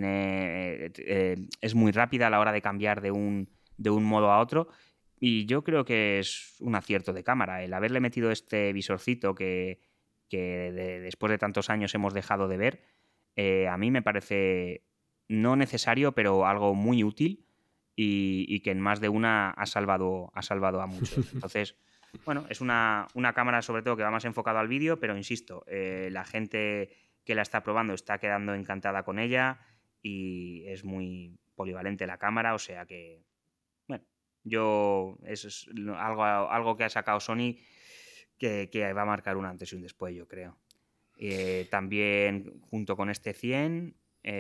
S2: es muy rápida a la hora de cambiar de un modo a otro. Y yo creo que es un acierto de cámara el haberle metido este visorcito que después de tantos años hemos dejado de ver. A mí me parece no necesario, pero algo muy útil y que en más de una ha salvado a muchos. Entonces, bueno, es una cámara sobre todo que va más enfocado al vídeo, pero insisto, la gente que la está probando está quedando encantada con ella y es muy polivalente la cámara, o sea que, bueno, eso es algo que ha sacado Sony que va a marcar un antes y un después, yo creo. También, junto con este 100,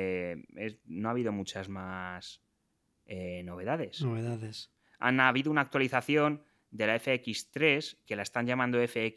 S2: no ha habido muchas más novedades. Han habido una actualización de la FX3, que la están llamando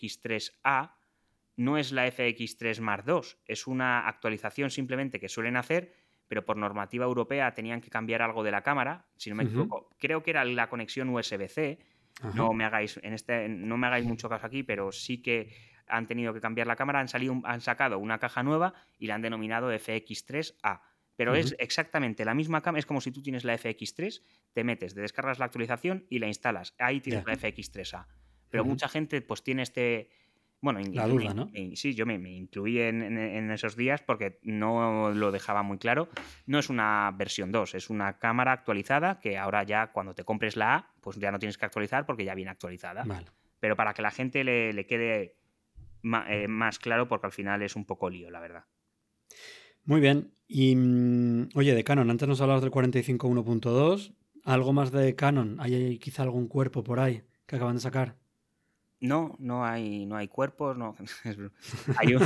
S2: FX3A. No es la FX3 Mark II, es una actualización simplemente que suelen hacer, pero por normativa europea tenían que cambiar algo de la cámara, si no me equivoco. Creo que era la conexión USB-C. No me hagáis mucho caso aquí, pero sí que han tenido que cambiar la cámara, han sacado una caja nueva y la han denominado FX3A. Pero es exactamente la misma cámara, es como si tú tienes la FX3, te metes, te descargas la actualización y la instalas. Ahí tienes la FX3A. Pero mucha gente pues tiene Bueno,
S1: la duda, ¿no?
S2: Sí, yo me incluí en esos días porque no lo dejaba muy claro. No es una versión 2, es una cámara actualizada que ahora ya cuando te compres la A, pues ya no tienes que actualizar porque ya viene actualizada.
S1: Vale.
S2: Pero para que la gente le quede más claro, porque al final es un poco lío, la verdad.
S1: Muy bien. Y oye, de Canon, antes nos hablabas del 45 1.2. ¿Algo más de Canon? ¿Hay quizá algún cuerpo por ahí que acaban de sacar?
S2: No hay cuerpos, no. Hay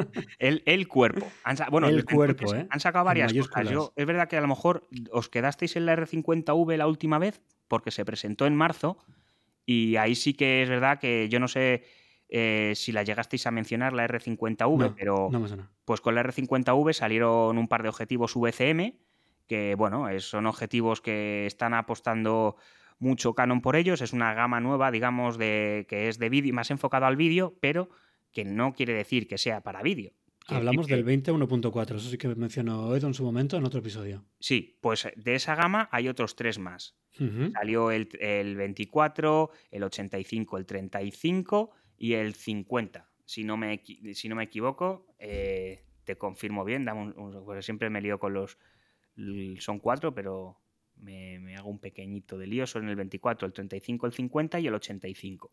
S2: el cuerpo.
S1: El cuerpo,
S2: Han sacado
S1: en
S2: varias cosas.
S1: mayúsculas.
S2: Es verdad que a lo mejor os quedasteis en la R50V la última vez, porque se presentó en marzo, y ahí sí que es verdad que yo no sé si la llegasteis a mencionar, la R50V, pero
S1: no me suena.
S2: pues con la R50V salieron un par de objetivos VCM, que bueno, son objetivos que están apostando mucho Canon por ellos. Es una gama nueva, digamos, que es de vídeo, más enfocado al vídeo, pero que no quiere decir que sea para vídeo.
S1: Hablamos del 20 1.4, eso sí que mencionó Edo en su momento en otro episodio.
S2: Sí, pues de esa gama hay otros 3 más. Salió el 24, el 85, el 35 y el 50. Si no me equivoco, te confirmo bien, porque siempre me lío con los... Son 4, pero me hago un pequeñito de lío. Son el 24, el 35, el 50 y el 85.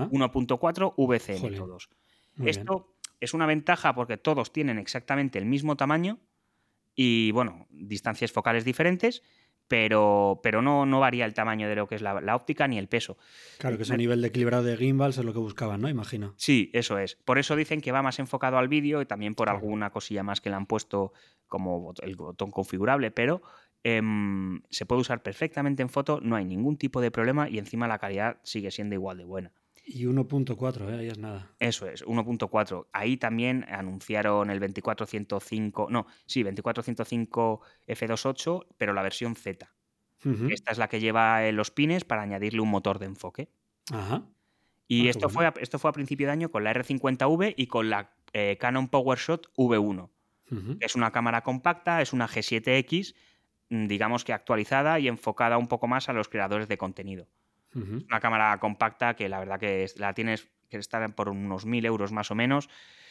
S2: 1.4 VCM. Jolín. Todos. Esto es una ventaja porque todos tienen exactamente el mismo tamaño y, bueno, distancias focales diferentes, pero no varía el tamaño de lo que es la óptica ni el peso.
S1: Claro, que ese nivel de equilibrado de gimbals es lo que buscaban, ¿no? Imagino.
S2: Sí, eso es. Por eso dicen que va más enfocado al vídeo y también por alguna cosilla más que le han puesto como el botón configurable, pero se puede usar perfectamente en foto, no hay ningún tipo de problema y encima la calidad sigue siendo igual de buena.
S1: Y 1.4, ahí es nada.
S2: Eso es, 1.4. Ahí también anunciaron el 24-105, 24-105 f2.8, pero la versión Z. Esta es la que lleva los pines para añadirle un motor de enfoque.
S1: Ajá.
S2: Y esto fue a principio de año con la R50V y con la Canon PowerShot V1. Que es una cámara compacta, es una G7X, digamos que actualizada y enfocada un poco más a los creadores de contenido. Es una cámara compacta que la verdad que la tienes que estar por unos 1.000 euros más o menos.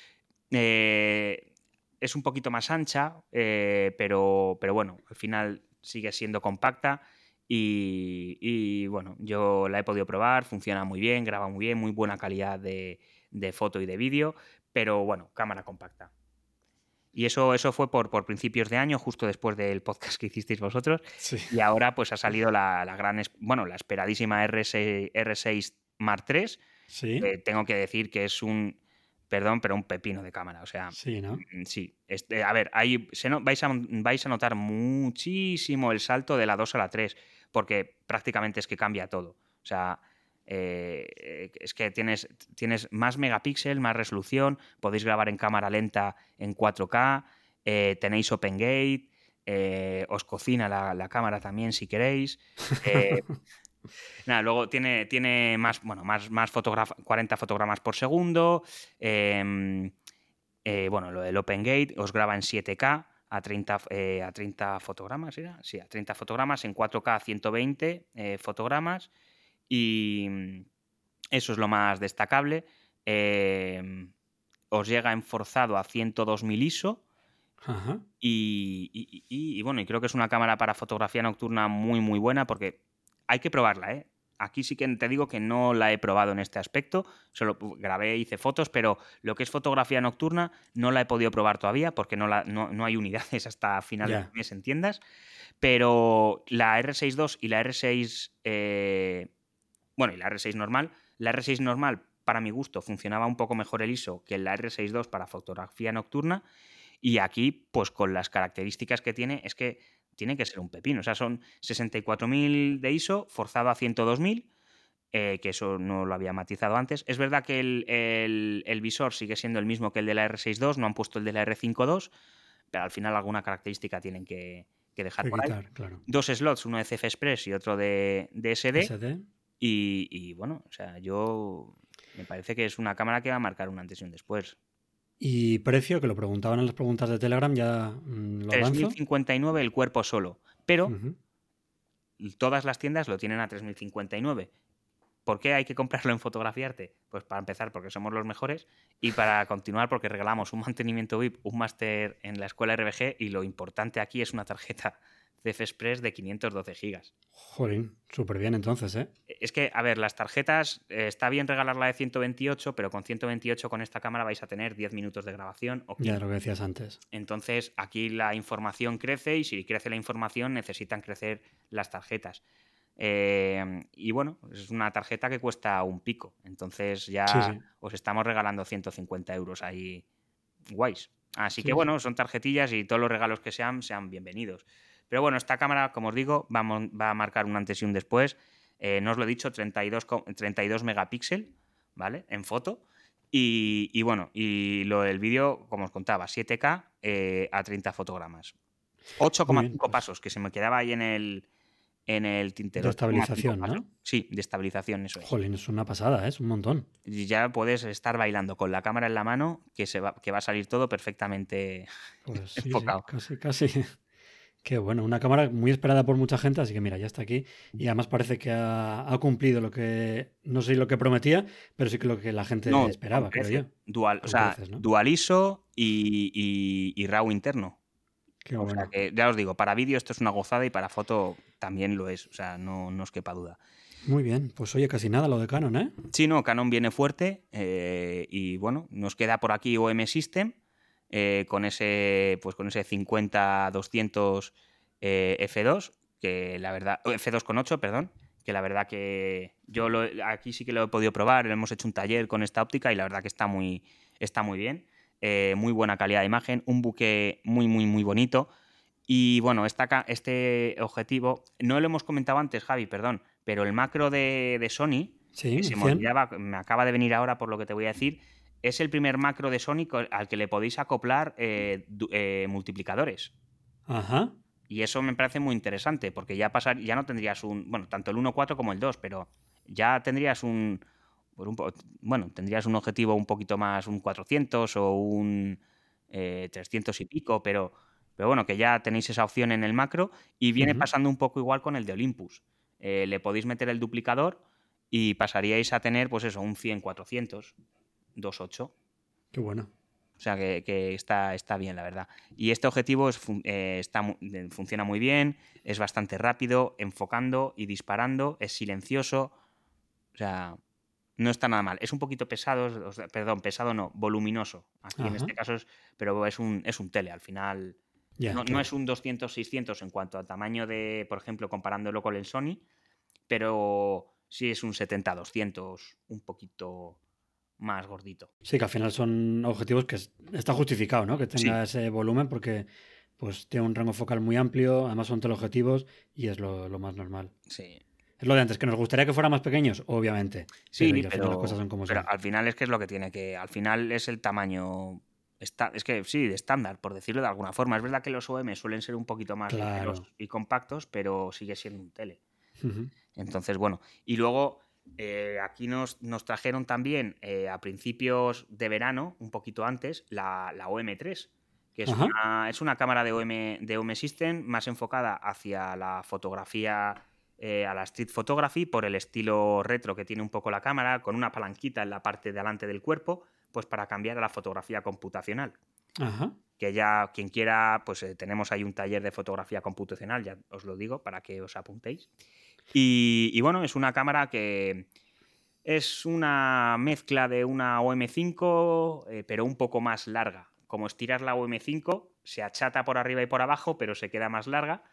S2: Es un poquito más ancha, pero bueno, al final sigue siendo compacta y bueno, yo la he podido probar, funciona muy bien, graba muy bien, muy buena calidad de foto y de vídeo, pero bueno, cámara compacta. Y eso fue por principios de año, justo después del podcast que hicisteis vosotros.
S1: Sí.
S2: Y ahora pues ha salido la esperadísima R6 Mark III.
S1: Sí.
S2: Tengo que decir que es un pepino de cámara. O sea,
S1: sí, ¿no?
S2: Sí. A ver, ahí vais a notar muchísimo el salto de la 2 a la 3, porque prácticamente es que cambia todo. O sea, es que tienes más megapíxel, más resolución, podéis grabar en cámara lenta en 4K, tenéis OpenGate, os cocina la cámara también si queréis. Nada, luego tiene más 40 fotogramas por segundo. Bueno, lo del OpenGate os graba en 7K a 30 fotogramas, ¿era? Sí, a 30 fotogramas, en 4K a 120 fotogramas. Y eso es lo más destacable. Os llega enforzado a 102.000 ISO.
S1: Ajá.
S2: Y bueno, y creo que es una cámara para fotografía nocturna muy, muy buena porque hay que probarla, ¿eh? Aquí sí que te digo que no la he probado en este aspecto, solo grabé, hice fotos, pero lo que es fotografía nocturna no la he podido probar todavía porque no hay unidades hasta final de mes en tiendas. Pero la R6 II y la R6... y la R6 normal para mi gusto, funcionaba un poco mejor el ISO que en la R6 II para fotografía nocturna. Y aquí, pues con las características que tiene, es que tiene que ser un pepino. O sea, son 64.000 de ISO forzado a 102.000, que eso no lo había matizado antes. Es verdad que el visor sigue siendo el mismo que el de la R6 II, no han puesto el de la R5 II, pero al final alguna característica tienen que dejar
S1: Que
S2: por ahí.
S1: quitar, claro.
S2: 2 slots, uno de CF Express y otro de SD.
S1: SD.
S2: Y bueno, o sea, me parece que es una cámara que va a marcar un antes y un después.
S1: Y precio, que lo preguntaban en las preguntas de Telegram, ya lo avanzo.
S2: 3.059 el cuerpo solo, pero
S1: Ujú.
S2: todas las tiendas lo tienen a 3.059. ¿Por qué hay que comprarlo en Fotografiarte? Pues para empezar, porque somos los mejores, y para continuar, porque regalamos un mantenimiento VIP, un máster en la escuela RBG, y lo importante aquí es una tarjeta CF Express de 512 gigas.
S1: Jolín, súper bien entonces, ¿eh?
S2: Es que, a ver, las tarjetas, está bien regalarla de 128, pero con 128 con esta cámara vais a tener 10 minutos de grabación o 15.
S1: Ya lo que decías antes.
S2: Entonces, aquí la información crece y si crece la información necesitan crecer las tarjetas. Y bueno, es una tarjeta que cuesta un pico. Entonces ya
S1: Sí.
S2: os estamos regalando 150 euros ahí guays. Así que
S1: Sí, sí.
S2: bueno, son tarjetillas y todos los regalos que sean bienvenidos. Pero bueno, esta cámara, como os digo, va a marcar un antes y un después. No os lo he dicho, 32 megapíxeles, ¿vale? En foto. Y bueno, el vídeo, como os contaba, 7K a 30 fotogramas.
S1: Muy bien,
S2: 8,5
S1: pues
S2: pasos, que se me quedaba ahí en el
S1: de
S2: tintero. 8,5
S1: estabilización,
S2: pasos.
S1: ¿no?
S2: Sí, de estabilización, eso es.
S1: Jolín, es una pasada, ¿eh? Es un montón.
S2: Y ya puedes estar bailando con la cámara en la mano, que va a salir todo perfectamente
S1: Pues sí,
S2: enfocado.
S1: casi. Qué bueno, una cámara muy esperada por mucha gente, así que mira, ya está aquí. Y además parece que ha cumplido lo que, no sé lo que prometía, pero sí que lo que la gente
S2: No, con
S1: esperaba, creo
S2: creces.
S1: yo.
S2: Dual, o
S1: Con
S2: sea,
S1: creces, ¿no?
S2: dual ISO y RAW interno.
S1: Qué
S2: O sea
S1: bueno.
S2: que ya os digo, para vídeo esto es una gozada y para foto también lo es. O sea, no os quepa duda.
S1: Muy bien, pues oye, casi nada lo de Canon, ¿eh?
S2: Sí, no, Canon viene fuerte y bueno, nos queda por aquí OM System con ese 50-200 F2, que la verdad, F2.8, perdón, que la verdad que aquí sí que lo he podido probar, hemos hecho un taller con esta óptica y la verdad que está muy bien, muy buena calidad de imagen, un buque muy, muy, muy bonito. Y bueno, este objetivo, no lo hemos comentado antes, Javi, perdón, pero el macro de Sony,
S1: Sí,
S2: que
S1: el
S2: se me
S1: 100.
S2: olvidaba, me acaba de venir ahora por lo que te voy a decir, es el primer macro de Sony al que le podéis acoplar multiplicadores.
S1: Ajá.
S2: Y eso me parece muy interesante, porque ya no tendrías bueno, tanto el 1.4 como el 2, pero ya tendrías tendrías un objetivo un poquito más, un 400 o un 300 y pico, pero bueno, que ya tenéis esa opción en el macro y viene
S1: Ujú.
S2: pasando un poco igual con el de Olympus. Le podéis meter el duplicador y pasaríais a tener, pues eso, un 100-400, 2.8.
S1: Qué bueno.
S2: O sea que está bien, la verdad. Y este objetivo funciona muy bien, es bastante rápido, enfocando y disparando, es silencioso. O sea, no está nada mal. Es un poquito pesado, perdón, pesado no, voluminoso. Aquí en
S1: Ajá.
S2: este caso pero es un tele. Al final
S1: Ya,
S2: no
S1: claro.
S2: es un 200-600 en cuanto a tamaño de, por ejemplo, comparándolo con el Sony, pero sí es un 70-200, un poquito más gordito.
S1: Sí, que al final son objetivos que está justificado, ¿no? Que
S2: Sí,
S1: tenga ese volumen porque pues tiene un rango focal muy amplio, además son teleobjetivos y es lo más normal.
S2: sí.
S1: Es lo de antes, que nos gustaría que fueran más pequeños, obviamente, pero
S2: Sí,
S1: y al final las cosas son como
S2: pero
S1: son.
S2: al final es que es lo que tiene al final es el tamaño, es que sí, de estándar, por decirlo de alguna forma. Es verdad que los OM suelen ser un poquito más
S1: Claro.
S2: ligeros y compactos, pero sigue siendo un tele.
S1: Ujú.
S2: Entonces, bueno, y luego aquí nos trajeron también a principios de verano, un poquito antes, la OM3, que
S1: Ajá.
S2: es una cámara de OM System más enfocada hacia la fotografía, a la street photography, por el estilo retro que tiene un poco la cámara, con una palanquita en la parte de delante del cuerpo, pues para cambiar a la fotografía computacional.
S1: Ajá.
S2: Que ya quien quiera, pues tenemos ahí un taller de fotografía computacional, ya os lo digo, para que os apuntéis. Y bueno, es una cámara que es una mezcla de una OM5, pero un poco más larga. Como estiras la OM5, se achata por arriba y por abajo, pero se queda más larga.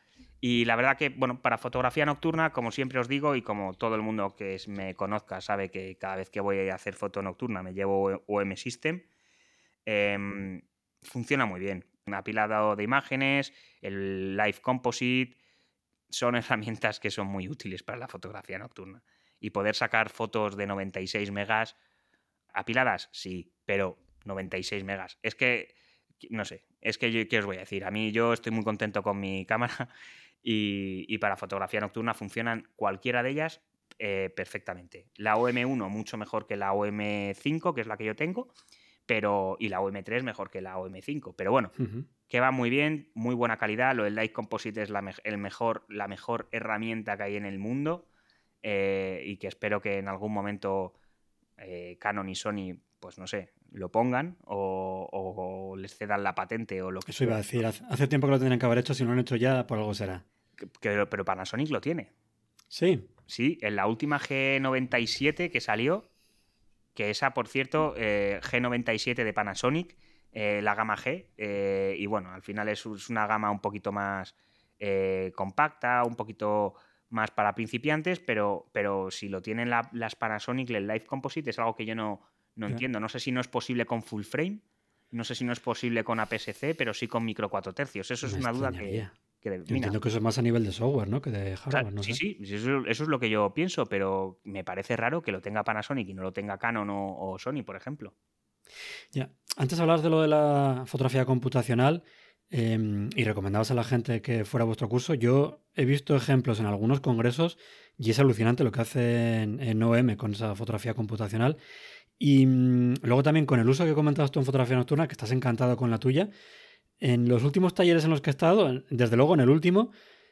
S2: Y la verdad que, bueno, para fotografía nocturna, como siempre os digo, y como todo el mundo que me conozca sabe que cada vez que voy a hacer foto nocturna me llevo OM System, em, funciona muy bien. Un apilado de imágenes, el Live Composite, son herramientas que son muy útiles para la fotografía nocturna. Y poder sacar fotos de 96 megas apiladas, sí, pero 96 megas. Es que, no sé, es que yo, ¿qué os voy a decir? A mí yo estoy muy contento con mi cámara y para fotografía nocturna funcionan cualquiera de ellas perfectamente. La OM1 mucho mejor que la OM5, que es la que yo tengo, y la OM3 mejor que la OM5. Pero bueno, que va muy bien, muy buena calidad. Lo del Light Composite es la mejor herramienta que hay en el mundo y que espero que en algún momento Canon y Sony, pues no sé, lo pongan o les cedan la patente o lo que
S1: Eso
S2: sea.
S1: iba a decir, hace tiempo que lo tendrían que haber hecho, si no lo han hecho ya, por algo será.
S2: Pero Panasonic lo tiene.
S1: Sí.
S2: Sí, en la última G97 que salió, que esa, por cierto, G97 de Panasonic, la gama G, y bueno, al final es una gama un poquito más compacta, un poquito más para principiantes, pero si lo tienen las Panasonic, el Live Composite es algo que yo no entiendo. No sé si no es posible con full frame, no sé si no es posible con APS-C, pero sí con micro 4 tercios. Eso es
S1: Me
S2: una duda que
S1: Yo
S2: mira,
S1: entiendo que eso es más a nivel de software, ¿no? Que de hardware, no
S2: sí,
S1: sé.
S2: sí, eso es lo que yo pienso, pero me parece raro que lo tenga Panasonic y no lo tenga Canon o Sony, por ejemplo.
S1: Ya. Antes hablabas de lo de la fotografía computacional y recomendabas a la gente que fuera a vuestro curso. Yo he visto ejemplos en algunos congresos y es alucinante lo que hacen en OM con esa fotografía computacional. Y luego también con el uso que comentabas tú en fotografía nocturna, que estás encantado con la tuya. En los últimos talleres en los que he estado, desde luego en el último,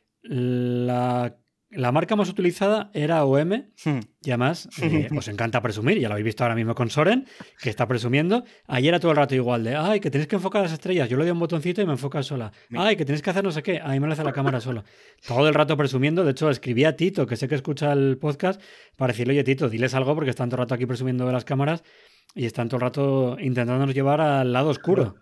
S1: la marca más utilizada era OM. Y además, os encanta presumir, ya lo habéis visto ahora mismo con Soren, que está presumiendo. Ayer era todo el rato igual de, ay, que tenéis que enfocar las estrellas. Yo le doy un botoncito y me enfoca sola. Ay, que tenéis que hacer no sé qué. Ahí me lo hace la cámara sola. Todo el rato presumiendo. De hecho, escribí a Tito, que sé que escucha el podcast, para decirle, oye, Tito, diles algo porque están todo el rato aquí presumiendo de las cámaras y están todo el rato intentándonos llevar al lado oscuro.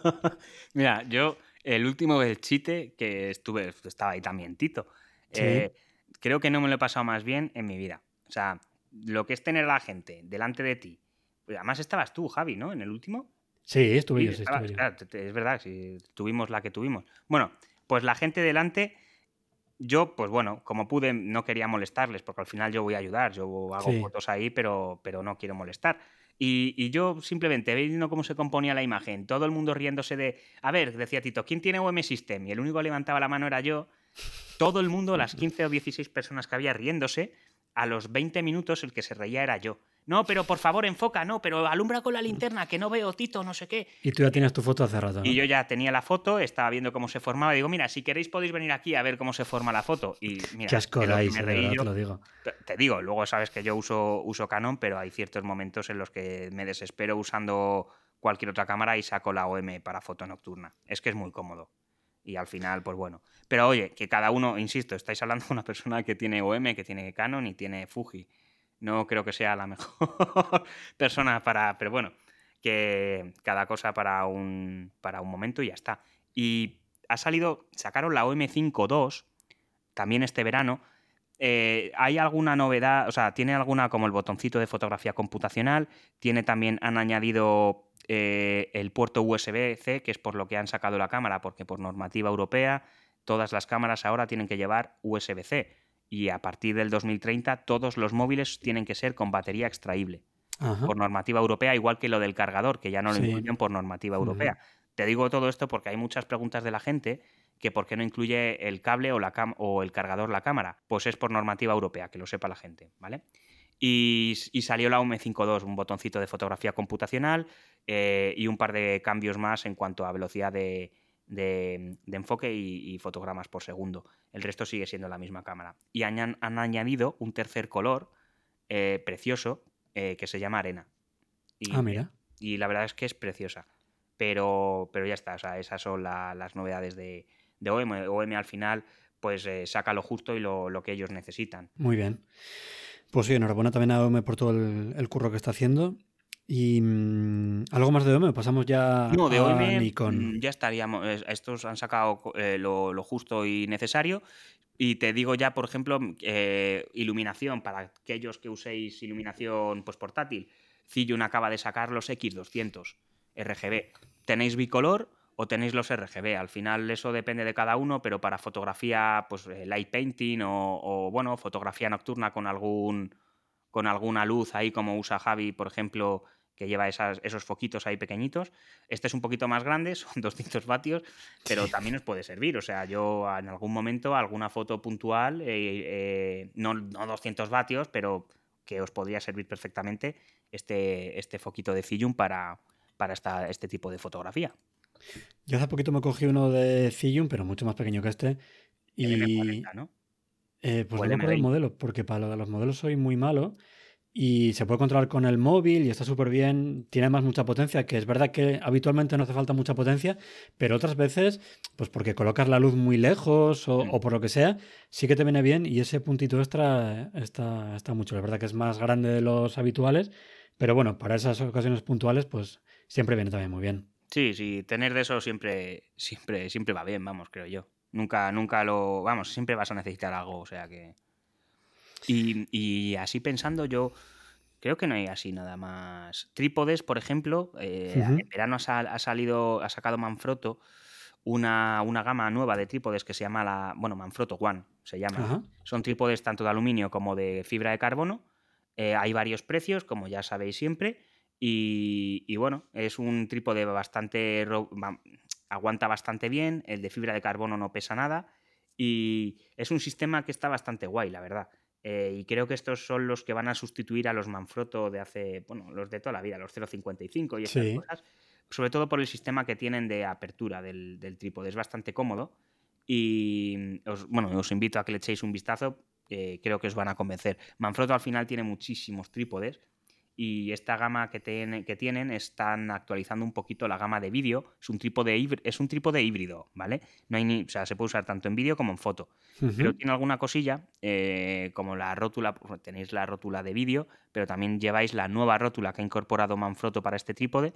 S2: Mira, yo, el último del chite, que estaba ahí también, Tito.
S1: Sí.
S2: Creo que no me lo he pasado más bien en mi vida. O sea, lo que es tener a la gente delante de ti. Además estabas tú, Javi, ¿no? En el último.
S1: Sí, estuve
S2: Sí,
S1: yo, sí, estuve yo.
S2: claro, es verdad, si tuvimos la que tuvimos. Bueno, pues la gente delante, yo, pues bueno, como pude, no quería molestarles, porque al final yo voy a ayudar, yo hago
S1: Sí.
S2: fotos ahí, pero no quiero molestar. Y yo simplemente viendo cómo se componía la imagen, todo el mundo riéndose de, a ver, decía Tito, ¿quién tiene OM System? Y el único que levantaba la mano era yo. Todo el mundo, las 15 o 16 personas que había riéndose, a los 20 minutos el que se reía era yo. No, pero por favor enfoca, no, pero alumbra con la linterna, que no veo, Tito, no sé qué.
S1: Y tú ya tienes tu foto hace rato,
S2: Y
S1: ¿no?
S2: yo ya tenía la foto, estaba viendo cómo se formaba. Digo, mira, si queréis podéis venir aquí a ver cómo se forma la foto. Y
S1: Qué
S2: mira,
S1: asco
S2: de lo que
S1: dais,
S2: me
S1: de
S2: reí
S1: verdad te
S2: yo.
S1: lo digo.
S2: Te digo, luego sabes que yo uso Canon, pero hay ciertos momentos en los que me desespero usando cualquier otra cámara y saco la OM para foto nocturna. Es que es muy cómodo. Y al final, pues bueno. Pero oye, que cada uno, insisto, estáis hablando de una persona que tiene OM, que tiene Canon y tiene Fuji. No creo que sea la mejor persona para... Pero bueno, que cada cosa para un momento y ya está. Y sacaron la OM5 II también este verano. ¿Hay alguna novedad? O sea, tiene alguna como el botoncito de fotografía computacional, han añadido el puerto USB-C, que es por lo que han sacado la cámara, porque por normativa europea todas las cámaras ahora tienen que llevar USB-C y a partir del 2030 todos los móviles tienen que ser con batería extraíble.
S1: Ajá.
S2: Por normativa europea, igual que lo del cargador, que ya no lo
S1: Sí.
S2: incluyen por normativa europea. Te digo todo esto porque hay muchas preguntas de la gente que por qué no incluye el cable o el cargador la cámara. Pues es por normativa europea, que lo sepa la gente, ¿vale? Y salió la UM52, un botoncito de fotografía computacional y un par de cambios más en cuanto a velocidad de enfoque y fotogramas por segundo. El resto sigue siendo la misma cámara. Y han añadido un tercer color precioso que se llama arena.
S1: Mira.
S2: Y la verdad es que es preciosa. Pero ya está, o sea, esas son las novedades de OM. OM al final pues saca lo justo y lo que ellos necesitan.
S1: Muy bien. Pues sí, enhorabuena también a OM por todo el curro que está haciendo. Y algo más de OM, pasamos ya
S2: No, de
S1: a
S2: OM
S1: Nikon.
S2: ya estaríamos. Estos han sacado lo justo y necesario. Y te digo ya, por ejemplo, iluminación, para aquellos que uséis iluminación pues, portátil. Zhiyun acaba de sacar los X200 RGB. ¿Tenéis bicolor o tenéis los RGB? Al final eso depende de cada uno, pero para fotografía, pues light painting o bueno, fotografía nocturna con alguna luz ahí como usa Javi, por ejemplo, que lleva esos foquitos ahí pequeñitos. Este es un poquito más grande, son 200 vatios, pero
S1: Sí.
S2: también os puede servir. O sea, yo en algún momento, alguna foto puntual, no 200 vatios, pero que os podría servir perfectamente este foquito de Zhiyun para este tipo de fotografía.
S1: Yo hace poquito me cogí uno de Zhiyun, pero mucho más pequeño que este.
S2: El
S1: Y
S2: M40, ¿no?
S1: pues
S2: O
S1: no
S2: el
S1: me acuerdo el
S2: M20.
S1: modelo, porque para lo de los modelos soy muy malo. Y se puede controlar con el móvil y está súper bien. Tiene además mucha potencia, que es verdad que habitualmente no hace falta mucha potencia, pero otras veces, pues porque colocas la luz muy lejos o por lo que sea, sí que te viene bien y ese puntito extra está mucho. Es verdad que es más grande de los habituales, pero bueno, para esas ocasiones puntuales, pues siempre viene también muy bien.
S2: Sí, sí, tener de eso siempre va bien, vamos, creo yo. Nunca vamos, siempre vas a necesitar algo, o sea que. Y así pensando, yo creo que no hay así nada más. Trípodes, por ejemplo,
S1: Ujú.
S2: en verano ha sacado Manfrotto una gama nueva de trípodes que se llama Manfrotto One, se llaman.
S1: Ajá.
S2: Son trípodes tanto de aluminio como de fibra de carbono. Hay varios precios, como ya sabéis siempre. Y bueno, es un trípode aguanta bastante bien, el de fibra de carbono no pesa nada. Y es un sistema que está bastante guay, la verdad. Y creo que estos son los que van a sustituir a los Manfrotto de hace, bueno, los de toda la vida, los 0,55 y estas
S1: Sí.
S2: cosas, sobre todo por el sistema que tienen de apertura del trípode. Es bastante cómodo y os invito a que le echéis un vistazo, creo que os van a convencer. Manfrotto al final tiene muchísimos trípodes y esta gama que tienen están actualizando un poquito la gama de vídeo. Es un trípode híbrido, ¿vale? No hay o sea, se puede usar tanto en vídeo como en foto. Pero
S1: Ujú.
S2: tiene alguna cosilla, como la rótula, pues, tenéis la rótula de vídeo, pero también lleváis la nueva rótula que ha incorporado Manfrotto para este trípode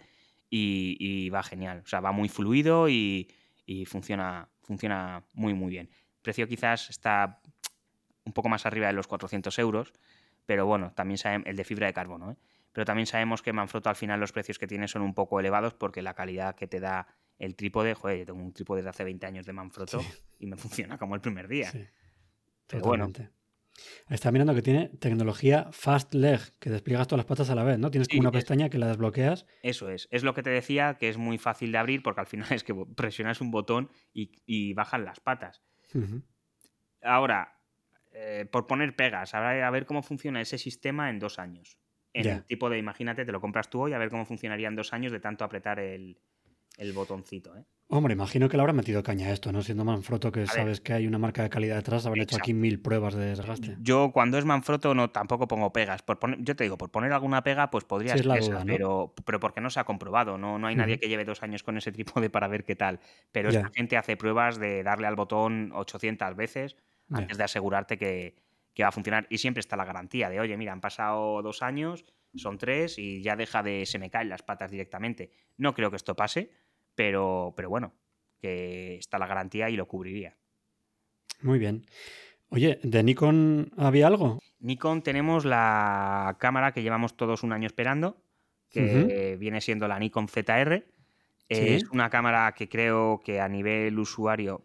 S2: y va genial. O sea, va muy fluido y funciona muy, muy bien. El precio quizás está un poco más arriba de los 400 euros, pero bueno, también el de fibra de carbono, ¿eh? Pero también sabemos que Manfrotto al final los precios que tiene son un poco elevados porque la calidad que te da el trípode, joder, yo tengo un trípode de hace 20 años de
S1: Sí,
S2: Manfrotto y me funciona como el primer día.
S1: sí,
S2: Pero bueno,
S1: totalmente. Está mirando que tiene tecnología Fast Leg, que despliegas todas las patas a la vez, ¿no? Tienes como
S2: sí,
S1: una pestaña que la desbloqueas.
S2: eso es. Es lo que te decía, que es muy fácil de abrir porque al final es que presionas un botón y bajan las patas.
S1: Ujú.
S2: Ahora, por poner pegas, a ver cómo funciona ese sistema en 2 años. En el
S1: Ya.
S2: tipo de, imagínate, te lo compras tú hoy, a ver cómo funcionaría en 2 años de tanto apretar el botoncito, ¿eh?
S1: Hombre, imagino que le habrá metido caña a esto, ¿no? Siendo Manfrotto, que
S2: A ver,
S1: sabes que hay una marca de calidad detrás, habrán hecho aquí
S2: exacto.
S1: 1000 pruebas de desgaste.
S2: Yo cuando es Manfrotto no tampoco pongo pegas. Yo te digo, por poner alguna pega, pues podría
S1: Sí, es
S2: ser
S1: la
S2: esa,
S1: duda, ¿no?
S2: pero porque no se ha comprobado. No hay nadie
S1: Ujú.
S2: que lleve 2 años con ese trípode para ver qué tal. Pero esta
S1: Ya,
S2: gente hace pruebas de darle al botón 800 veces
S1: ya.
S2: antes de asegurarte que va a funcionar. Y siempre está la garantía de, oye, mira, han pasado 2 años, son 3 y ya se me caen las patas directamente. No creo que esto pase, pero bueno, que está la garantía y lo cubriría.
S1: Muy bien. Oye, ¿de Nikon había algo?
S2: Nikon tenemos la cámara que llevamos todos un año esperando,
S1: Ujú.
S2: que viene siendo la Nikon ZR. Es
S1: Sí.
S2: una cámara que creo que a nivel usuario,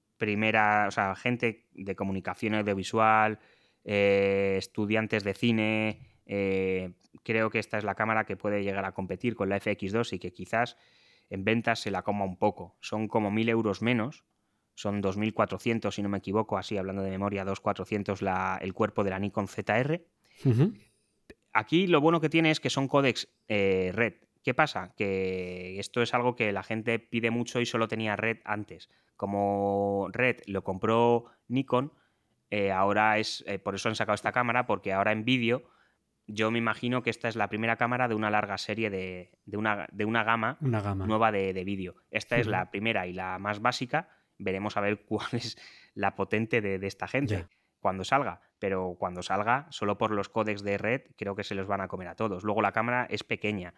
S2: o sea, gente de comunicación audiovisual, estudiantes de cine, creo que esta es la cámara que puede llegar a competir con la FX2 y que quizás en ventas se la coma un poco. Son como 1000 euros menos, son 2400 si no me equivoco, así hablando de memoria, 2400 el cuerpo de la Nikon ZR.
S1: Ujú.
S2: Aquí lo bueno que tiene es que son códex RED. ¿Qué pasa? Que esto es algo que la gente pide mucho y solo tenía RED antes. Como RED lo compró Nikon, ahora por eso han sacado esta cámara, porque ahora en vídeo yo me imagino que esta es la primera cámara de una larga serie de una gama
S1: Una gama.
S2: nueva de vídeo. Esta es
S1: Ujú.
S2: la primera y la más básica. Veremos a ver cuál es la potente de esta gente.
S1: Ya.
S2: cuando salga, pero cuando salga, solo por los códecs de red, creo que se los van a comer a todos. Luego la cámara es pequeña.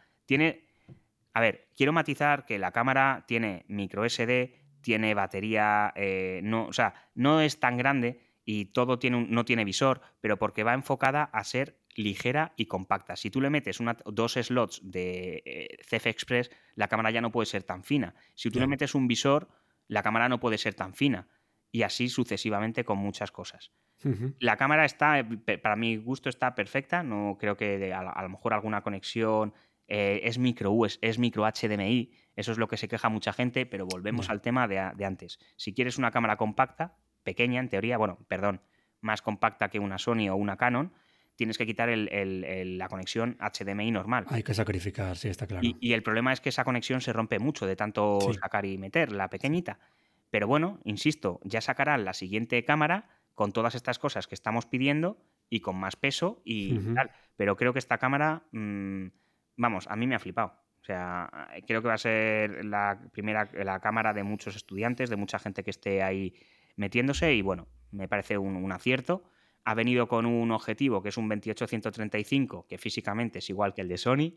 S2: A ver, quiero matizar que la cámara tiene micro SD, tiene batería, o sea, no es tan grande y todo no tiene visor, pero porque va enfocada a ser ligera y compacta. Si tú le metes dos slots de CF Express, la cámara ya no puede ser tan fina. Si tú le metes un visor, la cámara no puede ser tan fina. Y así sucesivamente con muchas cosas. La cámara está, para mi gusto, está perfecta. No creo que a lo mejor alguna conexión es micro es micro HDMI. Eso es lo que se queja mucha gente, pero volvemos al tema de antes. Si quieres una cámara compacta, pequeña en teoría, más compacta que una Sony o una Canon, tienes que quitar la conexión HDMI normal.
S1: Hay que sacrificar, sí, está claro.
S2: Y el problema es que esa conexión se rompe mucho de tanto sacar y meter, la pequeñita. Pero bueno, insisto, ya sacarán la siguiente cámara con todas estas cosas que estamos pidiendo y con más peso y tal. Pero creo que esta cámara, a mí me ha flipado. O sea, creo que va a ser la cámara de muchos estudiantes, de mucha gente que esté ahí metiéndose y bueno, me parece un acierto. Ha venido con un objetivo que es un 28-135, que físicamente es igual que el de Sony,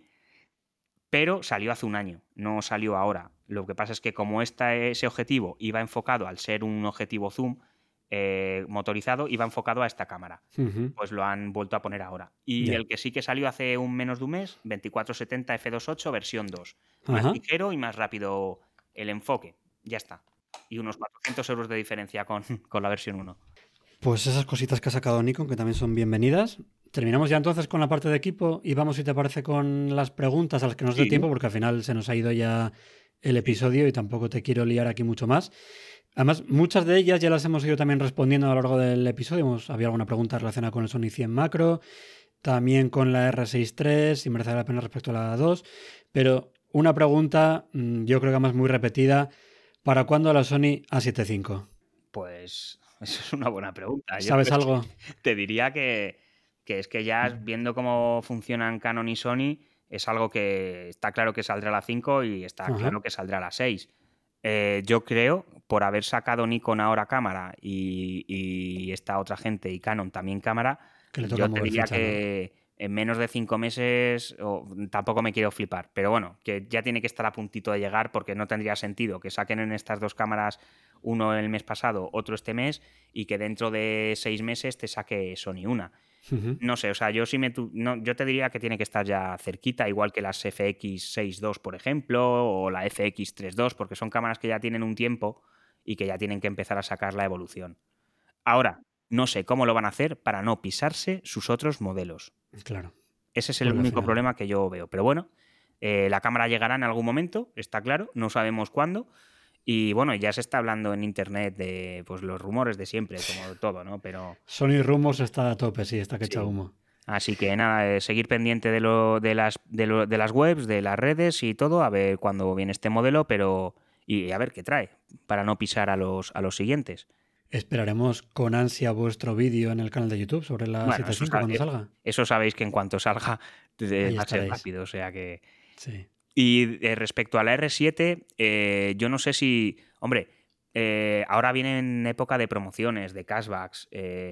S2: pero salió hace un año, no salió ahora. Lo que pasa es que como ese objetivo iba enfocado, al ser un objetivo zoom motorizado, iba enfocado a esta cámara. Pues lo han vuelto a poner ahora. Y el que sí que salió hace menos de un mes, 2470 f2.8 versión 2. Más ligero y más rápido el enfoque. Ya está. Y unos 400 euros de diferencia con la versión 1.
S1: Pues esas cositas que ha sacado Nikon, que también son bienvenidas. Terminamos ya entonces con la parte de equipo y vamos, si te parece, con las preguntas a las que nos dé tiempo, porque al final se nos ha ido ya el episodio y tampoco te quiero liar aquí mucho más. Además, muchas de ellas ya las hemos ido también respondiendo a lo largo del episodio. Había alguna pregunta relacionada con el Sony 100 Macro, también con la R6 III, si merece la pena respecto a la 2. Pero una pregunta, yo creo que además muy repetida, ¿para cuándo la Sony A7 IV?
S2: Pues eso es una buena pregunta.
S1: ¿Sabes algo?
S2: Te diría que es que ya viendo cómo funcionan Canon y Sony, es algo que está claro que saldrá a la 5 y está claro que saldrá a la 6. Yo creo, por haber sacado Nikon ahora cámara y esta otra gente y Canon también cámara, yo te diría que en menos de 5 meses, tampoco me quiero flipar, pero bueno, que ya tiene que estar a puntito de llegar porque no tendría sentido que saquen en estas dos cámaras, uno el mes pasado, otro este mes, y que dentro de 6 meses te saque Sony una. No sé, o sea, yo te diría que tiene que estar ya cerquita, igual que las FX6.2, por ejemplo, o la FX3.2, porque son cámaras que ya tienen un tiempo y que ya tienen que empezar a sacar la evolución. Ahora, no sé cómo lo van a hacer para no pisarse sus otros modelos.
S1: Claro.
S2: Ese es el único problema que yo veo. Pero bueno, la cámara llegará en algún momento, está claro, no sabemos cuándo. Y bueno, ya se está hablando en internet de pues los rumores de siempre, como todo, ¿no? Pero
S1: Sony Rumors está a tope, sí, está que echa humo.
S2: Así que nada, seguir pendiente de las webs, de las redes y todo, a ver cuándo viene este modelo, y a ver qué trae, para no pisar a los siguientes.
S1: Esperaremos con ansia vuestro vídeo en el canal de YouTube sobre la 7.5 cuando salga.
S2: Eso sabéis que en cuanto salga va a ser rápido, o sea que...
S1: Sí.
S2: Y respecto a la R7, yo no sé si... Hombre, ahora viene en época de promociones, de cashbacks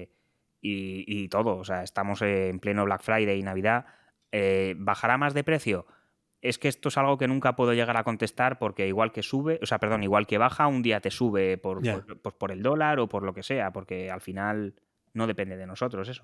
S2: y todo. O sea, estamos en pleno Black Friday y Navidad. ¿Bajará más de precio? Es que esto es algo que nunca puedo llegar a contestar porque igual que baja, un día te sube por el dólar o por lo que sea, porque al final no depende de nosotros eso.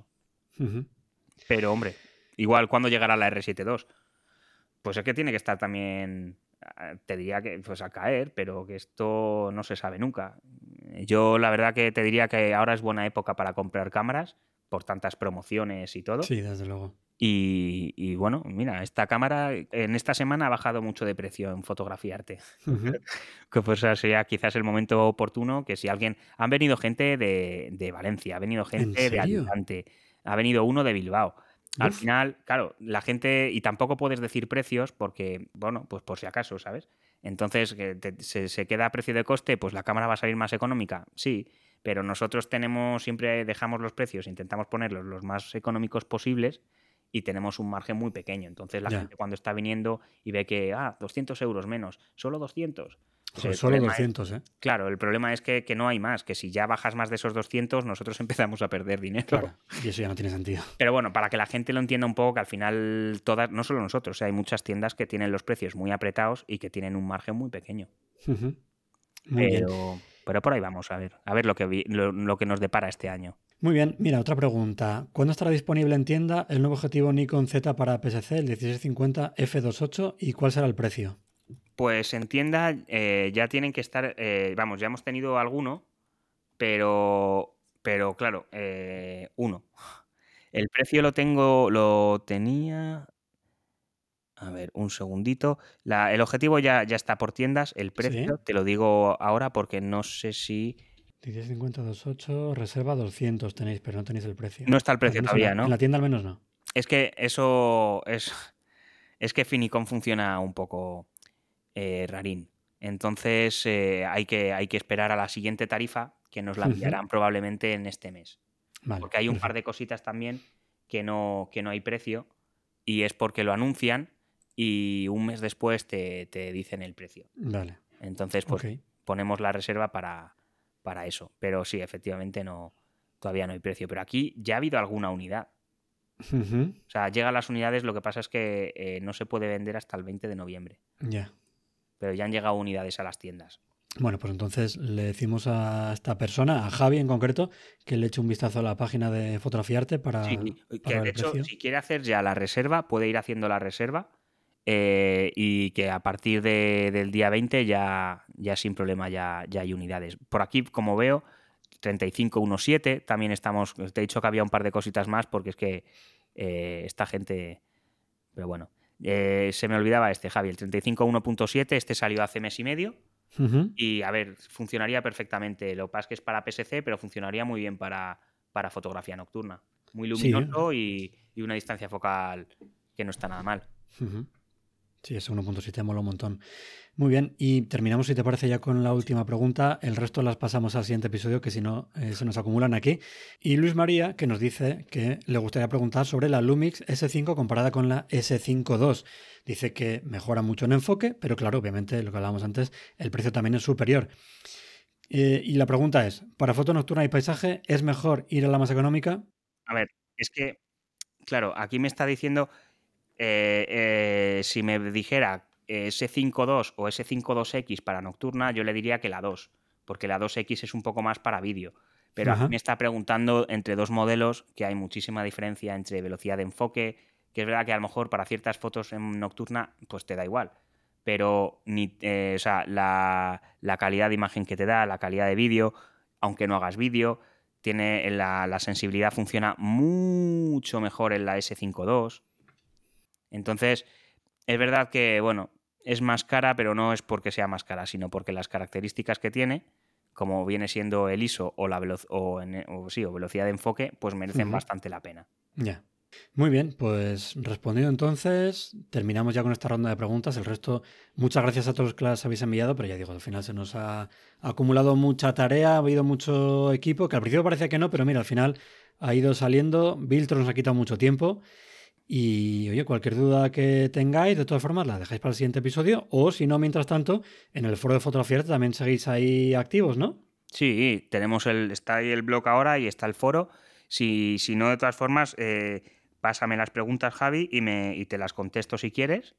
S2: Pero, hombre, igual cuando llegará la R7 II. Pues es que tiene que estar también, te diría que pues a caer, pero que esto no se sabe nunca. Yo la verdad que te diría que ahora es buena época para comprar cámaras por tantas promociones y todo.
S1: Sí, desde luego.
S2: Y bueno, mira, esta cámara en esta semana ha bajado mucho de precio en fotografiarte. Que pues sería quizás el momento oportuno que si alguien... Han venido gente de Valencia, ha venido gente de Alicante, ha venido uno de Bilbao. Al final, claro, la gente... Y tampoco puedes decir precios porque, bueno, pues por si acaso, ¿sabes? Entonces, se queda a precio de coste, pues la cámara va a salir más económica, sí, pero nosotros siempre dejamos los precios, intentamos ponerlos los más económicos posibles y tenemos un margen muy pequeño. Entonces la gente cuando está viniendo y ve que, 200 euros menos, solo 200,
S1: Solo 200, ¿eh?
S2: Claro, el problema es que no hay más, que si ya bajas más de esos 200, nosotros empezamos a perder dinero.
S1: Claro, y eso ya no tiene sentido.
S2: Pero bueno, para que la gente lo entienda un poco, que al final todas, no solo nosotros, hay muchas tiendas que tienen los precios muy apretados y que tienen un margen muy pequeño.
S1: Muy bien.
S2: Pero por ahí vamos a ver lo que nos depara este año.
S1: Muy bien, mira, otra pregunta. ¿Cuándo estará disponible en tienda el nuevo objetivo Nikon Z para PSC, el 1650 f2.8, y cuál será el precio?
S2: Pues en tienda ya tienen que estar, vamos, ya hemos tenido alguno, pero claro, uno. El precio lo tenía... A ver, un segundito. El objetivo ya está por tiendas. El precio
S1: ¿Sí?
S2: te lo digo ahora porque no sé si...
S1: 1650 2.8, reserva 200 tenéis, pero no tenéis el precio.
S2: No está el
S1: Al
S2: precio
S1: menos
S2: todavía, ¿no?
S1: En la tienda al menos no.
S2: Es que eso es que Finicom funciona un poco rarín. Entonces hay que esperar a la siguiente tarifa, que nos la enviarán probablemente en este mes.
S1: Vale,
S2: porque hay un par de cositas también que no hay precio, y es porque lo anuncian y un mes después te dicen el precio.
S1: Vale.
S2: Entonces, pues ponemos la reserva para eso. Pero sí, efectivamente todavía no hay precio. Pero aquí ya ha habido alguna unidad. O sea, llegan las unidades, lo que pasa es que no se puede vender hasta el 20 de noviembre.
S1: Ya.
S2: Pero ya han llegado unidades a las tiendas.
S1: Bueno, pues entonces le decimos a esta persona, a Javi en concreto, que le eche un vistazo a la página de Fotografiarte para
S2: que de hecho, si quiere hacer ya la reserva, puede ir haciendo la reserva y que a partir del día 20 ya sin problema ya hay unidades. Por aquí, como veo, 3517, también estamos... Te he dicho que había un par de cositas más porque es que esta gente... Pero bueno, se me olvidaba Javi, el 35.1.7, este salió hace mes y medio. Y a ver, funcionaría perfectamente. Lo que pasa es que es para PSC, pero funcionaría muy bien para fotografía nocturna. Muy luminoso y una distancia focal que no está nada mal.
S1: Sí, ese 1.7 mola un montón. Muy bien, y terminamos, si te parece, ya con la última pregunta. El resto las pasamos al siguiente episodio, que si no se nos acumulan aquí. Y Luis María, que nos dice que le gustaría preguntar sobre la Lumix S5 comparada con la S5 II. Dice que mejora mucho en enfoque, pero claro, obviamente, lo que hablábamos antes, el precio también es superior. Y la pregunta es, ¿para foto nocturna y paisaje es mejor ir a la más económica?
S2: A ver, es que, claro, aquí me está diciendo, si me dijera S5.2 o S5.2X para nocturna, yo le diría que la 2, porque la 2X es un poco más para vídeo. Pero aquí me está preguntando entre dos modelos, que hay muchísima diferencia entre velocidad de enfoque, que es verdad que a lo mejor para ciertas fotos en nocturna pues te da igual, pero o sea, la calidad de imagen que te da, la calidad de vídeo, aunque no hagas vídeo, tiene la sensibilidad funciona mucho mejor en la S5.2. Entonces, es verdad que, bueno, es más cara, pero no es porque sea más cara, sino porque las características que tiene, como viene siendo el ISO o la velocidad de enfoque, pues merecen bastante la pena.
S1: Ya. Muy bien, pues respondido entonces, terminamos ya con esta ronda de preguntas. El resto, muchas gracias a todos los que las habéis enviado, pero ya digo, al final se nos ha acumulado mucha tarea, ha habido mucho equipo, que al principio parecía que no, pero mira, al final ha ido saliendo. Viltro nos ha quitado mucho tiempo. Y oye, cualquier duda que tengáis, de todas formas, la dejáis para el siguiente episodio. O si no, mientras tanto, en el foro de Fotografiarte también seguís ahí activos, ¿no?
S2: Sí, está ahí el blog ahora y está el foro. Si no, de todas formas, pásame las preguntas, Javi, y te las contesto si quieres.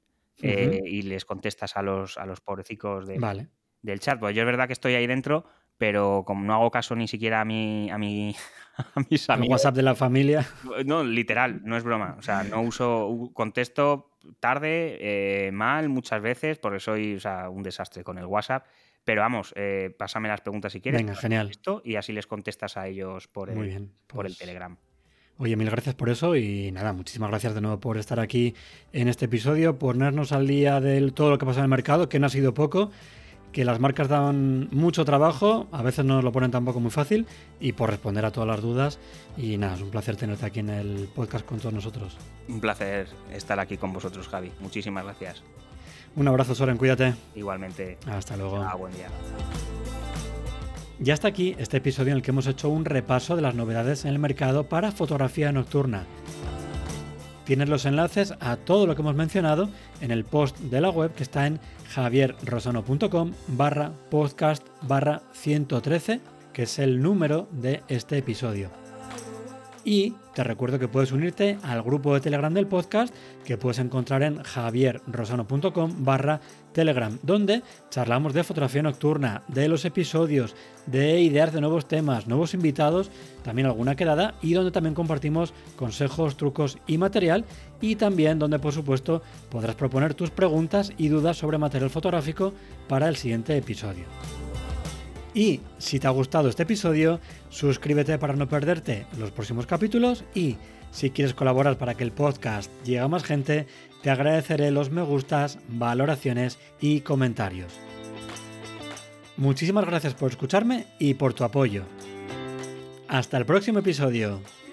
S2: Y les contestas a los pobrecicos del chat. Pues yo es verdad que estoy ahí dentro, pero como no hago caso ni siquiera a mis amigos.
S1: El WhatsApp de la familia.
S2: No, literal, no es broma. O sea, contesto tarde, mal, muchas veces, porque soy un desastre con el WhatsApp. Pero vamos, pásame las preguntas si quieres.
S1: Venga, genial.
S2: Y así les contestas a ellos por el Telegram.
S1: Oye, mil gracias por eso y nada, muchísimas gracias de nuevo por estar aquí en este episodio, ponernos al día de todo lo que pasa en el mercado, que no ha sido poco, que las marcas dan mucho trabajo, a veces no lo ponen tampoco muy fácil, y por responder a todas las dudas. Y nada, es un placer tenerte aquí en el podcast con todos nosotros.
S2: Un placer estar aquí con vosotros, Javi. Muchísimas gracias.
S1: Un abrazo, Soren, cuídate.
S2: Igualmente.
S1: Hasta luego.
S2: Buen día.
S1: Ya está aquí este episodio en el que hemos hecho un repaso de las novedades en el mercado para fotografía nocturna. Tienes los enlaces a todo lo que hemos mencionado en el post de la web que está en javierrosano.com/podcast/113, que es el número de este episodio. Y te recuerdo que puedes unirte al grupo de Telegram del podcast, que puedes encontrar en javierrosano.com/telegram, donde charlamos de fotografía nocturna, de los episodios, de ideas de nuevos temas, nuevos invitados, también alguna quedada, y donde también compartimos consejos, trucos y material, y también donde por supuesto podrás proponer tus preguntas y dudas sobre material fotográfico para el siguiente episodio. Y si te ha gustado este episodio, suscríbete para no perderte los próximos capítulos, y si quieres colaborar para que el podcast llegue a más gente, te agradeceré los me gustas, valoraciones y comentarios. Muchísimas gracias por escucharme y por tu apoyo. Hasta el próximo episodio.